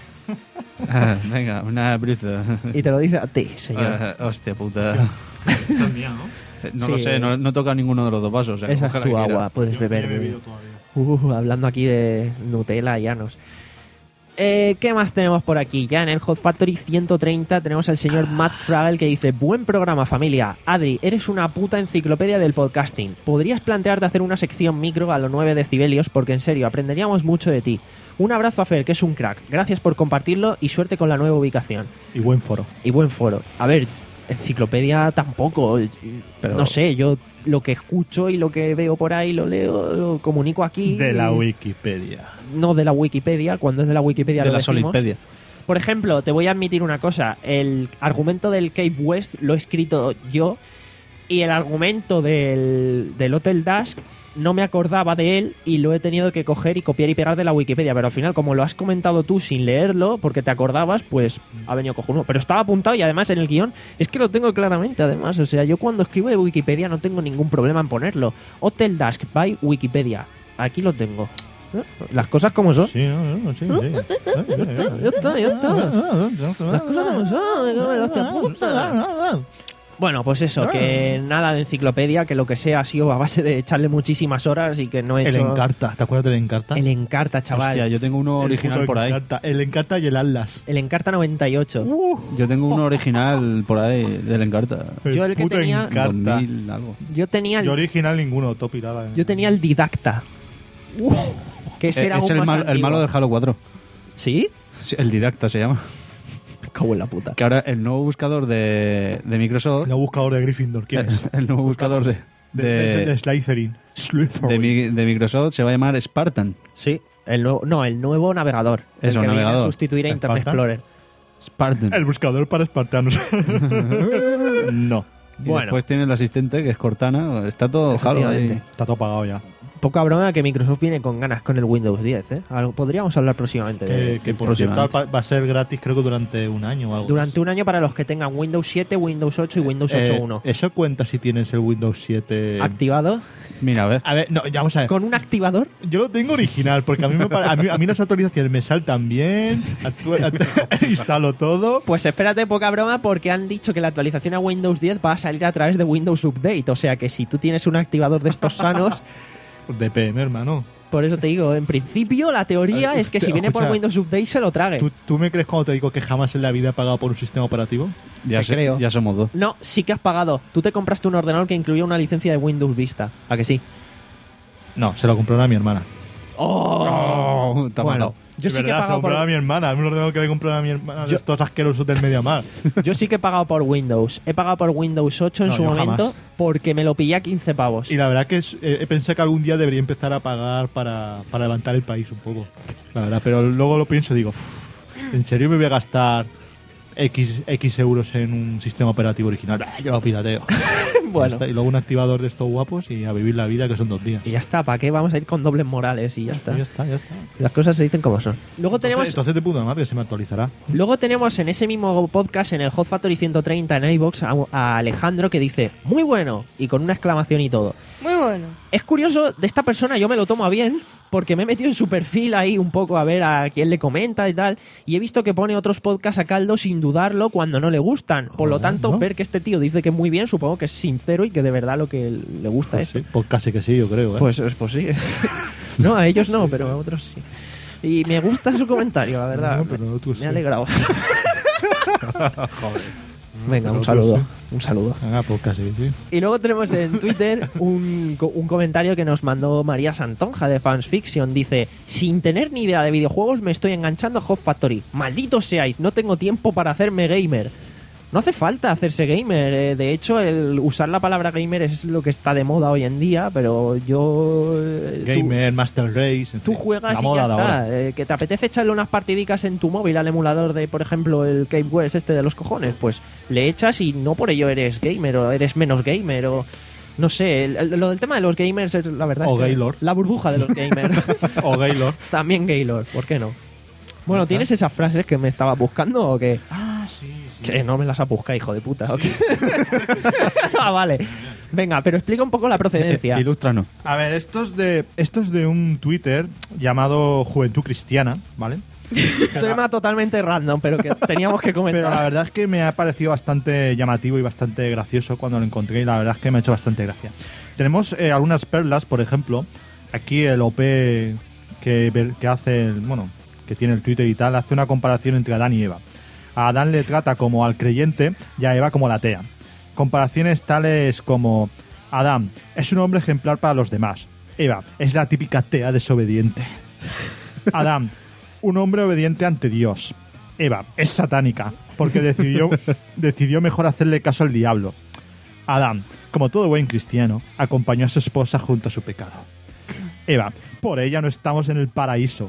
Ah, venga, una brisa. Y te lo dice a ti, señor. Ah, hostia puta. También, ¿no? Eh, No Sí. lo sé, no, no toca ninguno de los dos vasos. o sea, Esa es coge tu la que agua, quiera. puedes beber. Uh, hablando aquí de Nutella y anos. Eh, ¿Qué más tenemos por aquí? Ya en el Hot Factory ciento treinta tenemos al señor Matt Fravel, que dice: buen programa, familia. Adri, eres una puta enciclopedia del podcasting. ¿Podrías plantearte hacer una sección micro a los nueve decibelios? Porque en serio, aprenderíamos mucho de ti. Un abrazo a Fer, que es un crack. Gracias por compartirlo y suerte con la nueva ubicación. Y buen foro. Y buen foro. A ver, enciclopedia tampoco. Pero- No sé, yo lo que escucho y lo que veo por ahí lo leo, lo comunico aquí. De la y- Wikipedia. No de la Wikipedia, cuando es de la Wikipedia De lo la decimos. Solipedia. Por ejemplo, te voy a admitir una cosa. El argumento del Cape West lo he escrito yo, y el argumento del, del Hotel Dusk no me acordaba de él y lo he tenido que coger y copiar y pegar de la Wikipedia. Pero al final, como lo has comentado tú sin leerlo, porque te acordabas, pues ha venido cojonudo. Pero estaba apuntado, y además en el guión es que lo tengo claramente, además. O sea, yo cuando escribo de Wikipedia no tengo ningún problema en ponerlo. Hotel Dusk by Wikipedia. Aquí lo tengo. ¿Eh? Las cosas como son. Sí, no, no, sí, sí. Ya está, ya está. Las cosas como son, me cago en la hostia puta. Bueno, pues eso, que nada de enciclopedia, que lo que sea ha sido a base de echarle muchísimas horas y que no he El hecho... Encarta. ¿Te acuerdas del Encarta? El Encarta, chaval. Hostia, yo tengo uno El original puto por ahí. Encarta. El Encarta y el Atlas. El Encarta noventa y ocho. Yo tengo uno original por ahí del Encarta. Yo el que puto tenía- Encarta. dos mil algo. Yo tenía el, Yo original ninguno, todo pirada. yo tenía el Didacta. Que ese Eh, era es aún el, más mal- el antiguo. malo del Halo cuatro. ¿Sí? Sí, el Didacta se llama. Me cago en la puta. Que ahora el nuevo buscador de, de Microsoft. El buscador de Gryffindor, ¿quién es? El nuevo buscador de, De, de, de, de Slytherin. Slytherin. de mi- de Microsoft se va a llamar Spartan. Sí. El nuevo, no, el nuevo navegador. el Eso, que viene a navegador. sustituir a Internet ¿Spartan? Explorer. Spartan. El buscador para espartanos. no. Y Bueno. después tiene el asistente, que es Cortana. Está todo Halo Efectivamente. ahí. Está todo pagado ya. Poca broma que Microsoft viene con ganas con el Windows diez, ¿eh? Algo, podríamos hablar próximamente de... Que, que por próxima. cierto va va a ser gratis, creo que durante un año o algo. Durante un año para los que tengan Windows siete, Windows ocho y Windows ocho punto uno. Eh, ¿Eso cuenta si tienes el Windows siete? Activado. Mira, a ver. A ver, no, ya vamos a ver. Con un activador. Yo lo tengo original, porque a mí, me pare- a mí, a mí las actualizaciones me saltan bien, actu- act- instalo todo. Pues espérate, poca broma, porque han dicho que la actualización a Windows diez va a salir a través de Windows Update. O sea que si tú tienes un activador de estos sanos, D P M, hermano. Por eso te digo, en principio la teoría Eh, es que te- si viene por escucha, Windows Update se lo trague. ¿Tú, ¿Tú me crees cuando te digo que jamás en la vida he pagado por un sistema operativo? Ya, Te sé- creo. ya somos dos. No, sí que has pagado. Tú te compraste un ordenador que incluía una licencia de Windows Vista. ¿A que sí? No, se lo compró a mi hermana. Oh, te ha Bueno, matado. yo De sí que he verdad, se pagado lo compró a por... mi hermana. Es un ordenador que le compró a mi hermana de Yo- estos asquerosos del Mediamar. Yo sí que he pagado por Windows. He pagado por Windows ocho en No, su yo momento jamás. porque me lo pillé a quince pavos. Y la verdad que es- eh, he pensado que algún día debería empezar a pagar para, para levantar el país un poco. La verdad, pero luego lo pienso y digo, "Uf, ¿en serio me voy a gastar X, X euros en un sistema operativo original? Ah, yo lo pirateo. Bueno. Ya está. Y luego un activador de estos guapos y a vivir la vida, que son dos días. Y ya está, ¿para qué vamos a ir con dobles morales? Y ya está. Ya está, ya está. Las cosas se dicen como son. Luego tenemos... Entonces, entonces de puta madre, se me actualizará. Luego tenemos en ese mismo podcast, en el Hot Factory ciento treinta en iVoox, a, a Alejandro que dice, muy bueno, y con una exclamación y todo. Muy bueno. Es curioso, de esta persona yo me lo tomo a bien, porque me he metido en su perfil ahí un poco a ver a quién le comenta y tal, y he visto que pone otros podcasts a caldo sin dudarlo cuando no le gustan. Por lo Joder, tanto, ¿no? ver que este tío dice que muy bien, supongo que es sincero y que de verdad lo que le gusta Pues esto. sí, pues casi que sí, yo creo. ¿eh? Pues, pues sí. No, a ellos no, pero a otros sí. Y me gusta su comentario, la verdad. No, pero tú me sí. ha alegrado. Joder. Venga, Pero un tú saludo. sí. Un saludo. Ah, pues casi, sí. Y luego tenemos en Twitter un, co- un comentario que nos mandó María Santonja de Fans Fiction. Dice, sin tener ni idea de videojuegos me estoy enganchando a Hot Factory. Malditos seáis, no tengo tiempo para hacerme gamer. No hace falta hacerse gamer. eh, De hecho, el usar la palabra gamer es lo que está de moda hoy en día, pero yo... eh, tú- Gamer, Master Race. en Tú fin, juegas la y moda ya de ahora. está. Eh, que te apetece echarle unas partidicas en tu móvil al emulador de, por ejemplo, el Cape West este de los cojones, pues le echas y no por ello eres gamer o eres menos gamer o... No sé, el- el- lo del tema de los gamers es la verdad O es que Gaylord. la burbuja de los gamers. O Gaylord. También Gaylord, ¿por qué no? Bueno, ¿tienes esas frases que me estaba buscando o qué? Ah, sí, sí. Que no me las ha buscado, hijo de puta. ¿o qué? Ah, vale. Venga, pero explica un poco la procedencia. Ilústranos. A ver, esto es de, esto es de un Twitter llamado Juventud Cristiana, ¿vale? Tema totalmente random, pero que teníamos que comentar. Pero la verdad es que me ha parecido bastante llamativo y bastante gracioso cuando lo encontré y la verdad es que me ha hecho bastante gracia. Tenemos eh, algunas perlas, por ejemplo, aquí el O P que, ver- que hace, el- bueno, que tiene el Twitter y tal, hace una comparación entre Adán y Eva. A Adán le trata como al creyente y a Eva como la atea. Comparaciones tales como Adán es un hombre ejemplar para los demás. Eva es la típica atea desobediente. Adán, un hombre obediente ante Dios. Eva es satánica porque decidió, decidió mejor hacerle caso al diablo. Adán, como todo buen cristiano, acompañó a su esposa junto a su pecado. Eva, por ella no estamos en el paraíso.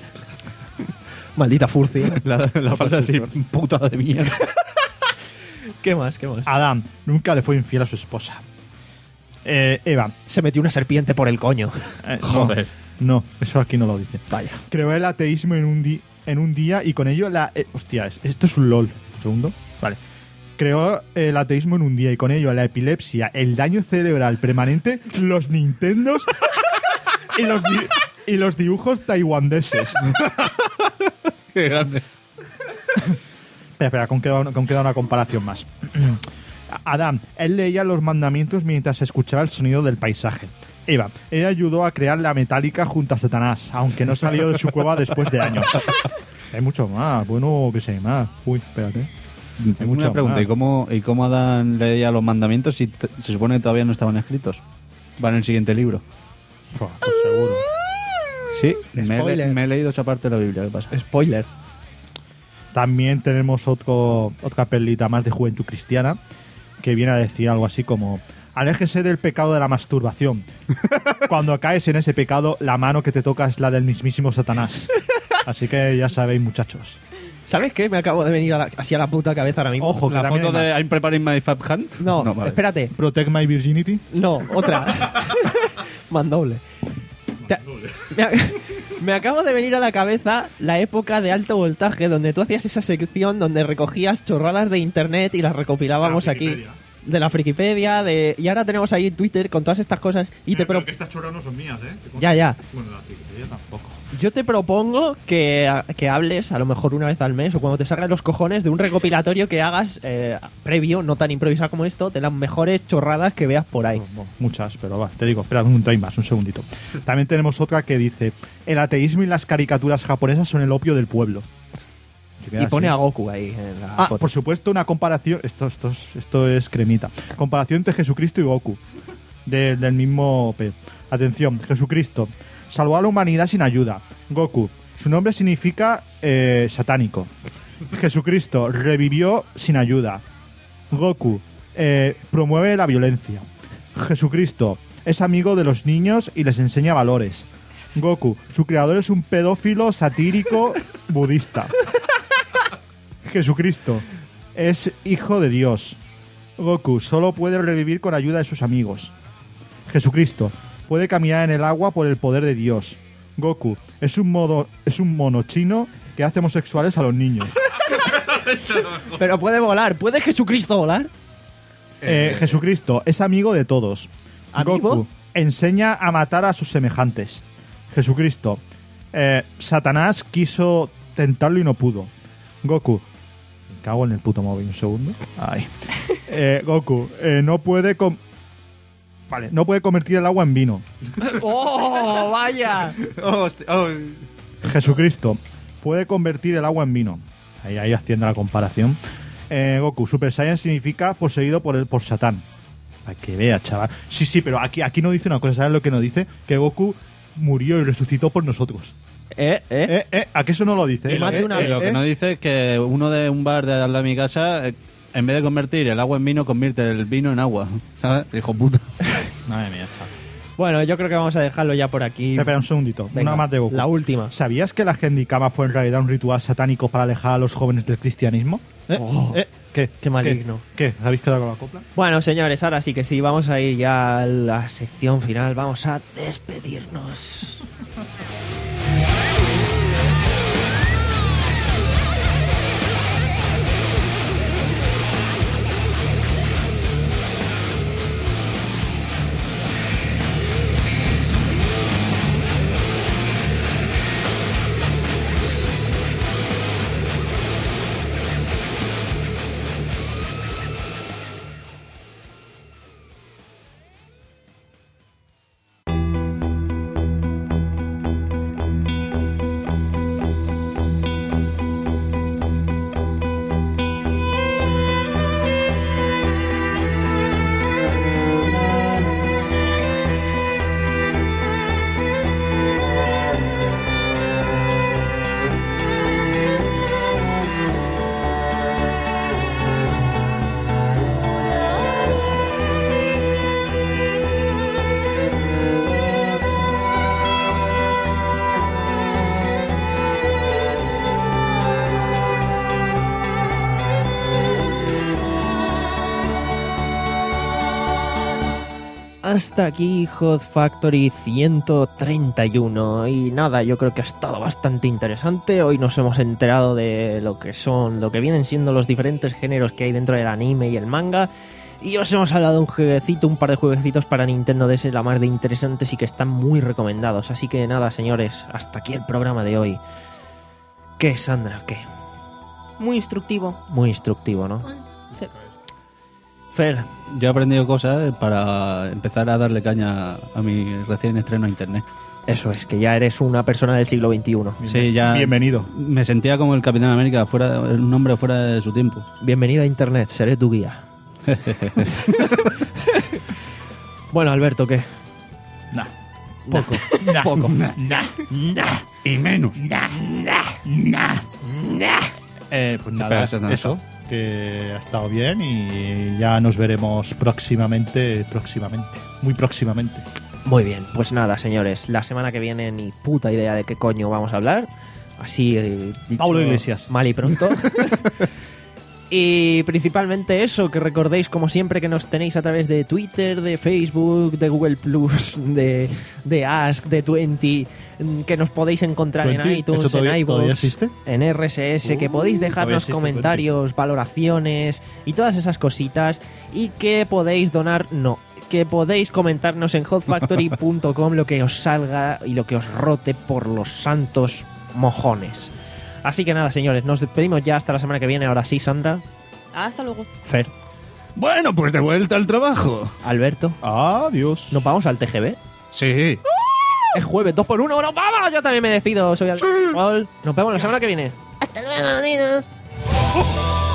Maldita furcia. La, la falta de decir puta de mierda. ¿Qué más? ¿Qué más? Adán nunca le fue infiel a su esposa. Eh, Eva, Se metió una serpiente por el coño. eh, no, Joder. no, eso aquí no lo dice. Vaya. Creó el ateísmo en un, di- en un día y con ello la... eh, hostia, es- esto es un LOL. Un segundo. Vale. Creó el ateísmo en un día y con ello la epilepsia, el daño cerebral permanente, los Nintendos y los, di- y los dibujos taiwaneses. Qué grande. Espera, espera, con queda, con queda una comparación más. Adán, él leía los mandamientos mientras escuchaba el sonido del paisaje. Eva, ella ayudó a crear la metálica junto a Satanás, aunque no salió de su cueva después de años. Hay mucho más, bueno, que sé más. Uy, espérate. Hay mucho Una pregunta, más. ¿y cómo, ¿y cómo Adán leía los mandamientos si t- se supone que todavía no estaban escritos? Va en el siguiente libro. Buah, pues seguro. Sí, me he, le- Spoiler. me he leído esa parte de la Biblia, ¿qué pasa? Spoiler. También tenemos otro, otra perlita más de Juventud Cristiana que viene a decir algo así como: aléjese del pecado de la masturbación. Cuando caes en ese pecado, la mano que te toca es la del mismísimo Satanás. Así que ya sabéis, muchachos. ¿Sabes qué? Me acabo de venir a la- así a la puta cabeza ahora mismo. Ojo, que ¿La también foto hay de más. I'm preparing my fab hand? No, vale. espérate. Protect my virginity. No, otra. Mandoble. Te- Me, a- me acabo de venir a la cabeza la época de alto voltaje donde tú hacías esa sección donde recogías chorradas de internet y las recopilábamos Ah, aquí. Wikipedia. de la Frikipedia, de... y ahora tenemos ahí Twitter con todas estas cosas. Y te pro- que estas chorras no son mías, ¿eh? Ya, ya. Bueno, la Wikipedia tampoco. Yo te propongo que, que hables, a lo mejor una vez al mes, o cuando te salgan los cojones, de un recopilatorio que hagas eh, previo, no tan improvisado como esto, de las mejores chorradas que veas por ahí. No, muchas, pero va, te digo, espera un time más, un segundito. También tenemos otra que dice: el ateísmo y las caricaturas japonesas son el opio del pueblo. Se queda Y pone así. a Goku ahí en la Ah, foto. por supuesto, una comparación. Esto, esto, es- esto es cremita. Comparación entre Jesucristo y Goku. De- del mismo pez. Atención, Jesucristo salvó a la humanidad sin ayuda. Goku, su nombre significa eh, satánico. Jesucristo revivió sin ayuda. Goku eh, promueve la violencia. Jesucristo es amigo de los niños y les enseña valores. Goku, su creador es un pedófilo satírico budista. Jesucristo es hijo de Dios. Goku solo puede revivir con ayuda de sus amigos. Jesucristo puede caminar en el agua por el poder de Dios. Goku es un modo es un mono chino que hace homosexuales a los niños. Pero puede volar. ¿Puede Jesucristo volar? Eh, Jesucristo es amigo de todos. ¿Amigo? Goku enseña a matar a sus semejantes. Jesucristo. eh, Satanás quiso tentarlo y no pudo. Goku. Me cago en el puto móvil, un segundo. Ay. Eh, Goku eh, no puede com- Vale, no puede convertir el agua en vino. ¡Oh, vaya! Jesucristo puede convertir el agua en vino. Ahí, ahí haciendo la comparación. Eh, Goku, Super Saiyan significa poseído por el por Satán. Para que vea, chaval. Sí, sí, pero aquí, aquí no dice una cosa. ¿Sabes lo que nos dice? Que Goku murió y resucitó por nosotros. ¿Eh? ¿Eh? Eh, eh, ¿a qué eso no lo dice? Y más de Eh, una eh, Y lo que eh. no dice es que uno de un bar de al lado de mi casa, eh, en vez de convertir el agua en vino, convierte el vino en agua. ¿Sabes? Hijo puta. Madre mía, chaval. Bueno, yo creo que vamos a dejarlo ya por aquí. Espera, espera un segundito. Venga, una más de Goku. la última. ¿Sabías que la Gendikama fue en realidad un ritual satánico para alejar a los jóvenes del cristianismo? ¿Eh? Oh, ¿Eh? ¿Qué? qué maligno. ¿Qué? ¿Qué? ¿Habéis quedado con la copla? Bueno, señores, ahora sí que sí, vamos a ir ya a la sección final. Vamos a despedirnos. Hasta aquí Hot Factory ciento treinta y uno y nada, yo creo que ha estado bastante interesante. Hoy nos hemos enterado de lo que son, lo que vienen siendo los diferentes géneros que hay dentro del anime y el manga, y os hemos hablado de un jueguecito, un par de jueguecitos para Nintendo D S, la más de interesantes y que están muy recomendados. Así que nada, señores, hasta aquí el programa de hoy. ¿Qué, Sandra? ¿Qué? Muy instructivo. Muy instructivo, ¿no? Sí. Fer, Yo he aprendido cosas para empezar a darle caña a mi recién estreno a internet. eso es, que ya eres una persona del siglo veintiuno. Sí, ya Bienvenido. me sentía como el Capitán América, fuera, un hombre fuera de su tiempo. Bienvenido a Internet, seré tu guía. Bueno, Alberto, ¿qué? Nah. Poco. Nah. Poco. Nah. Nah. Y menos. Nah. Nah. Nah. Eh, pues nada, Espera, espera, eso. Que ha estado bien y ya nos veremos próximamente, próximamente, muy próximamente. Muy bien, pues nada, señores. La semana que viene ni puta idea de qué coño vamos a hablar. Así, eh, dicho Pablo Iglesias. mal y pronto. Y principalmente eso, que recordéis como siempre que nos tenéis a través de Twitter, de Facebook, de Google Plus, de, de Ask, de Twenty, que nos podéis encontrar ¿Twenty? en iTunes, ¿Eso todavía- en iVoox, todavía existe? en R S S, que Uh, podéis todavía dejarnos existe comentarios, valoraciones y todas esas cositas, y que podéis donar, no, que podéis comentarnos en hot factory punto com lo que os salga y lo que os rote por los santos mojones. Así que nada, señores, nos despedimos ya hasta la semana que viene. Ahora sí, Sandra, Hasta luego. Fer, Bueno, pues de vuelta al trabajo. Alberto. Adiós. ¿Nos vamos al T G B? Sí. Es jueves, dos por uno. ¡Nos vamos! Yo también me despido. Soy Alberto. Nos vemos la semana que viene. Hasta luego, amigos.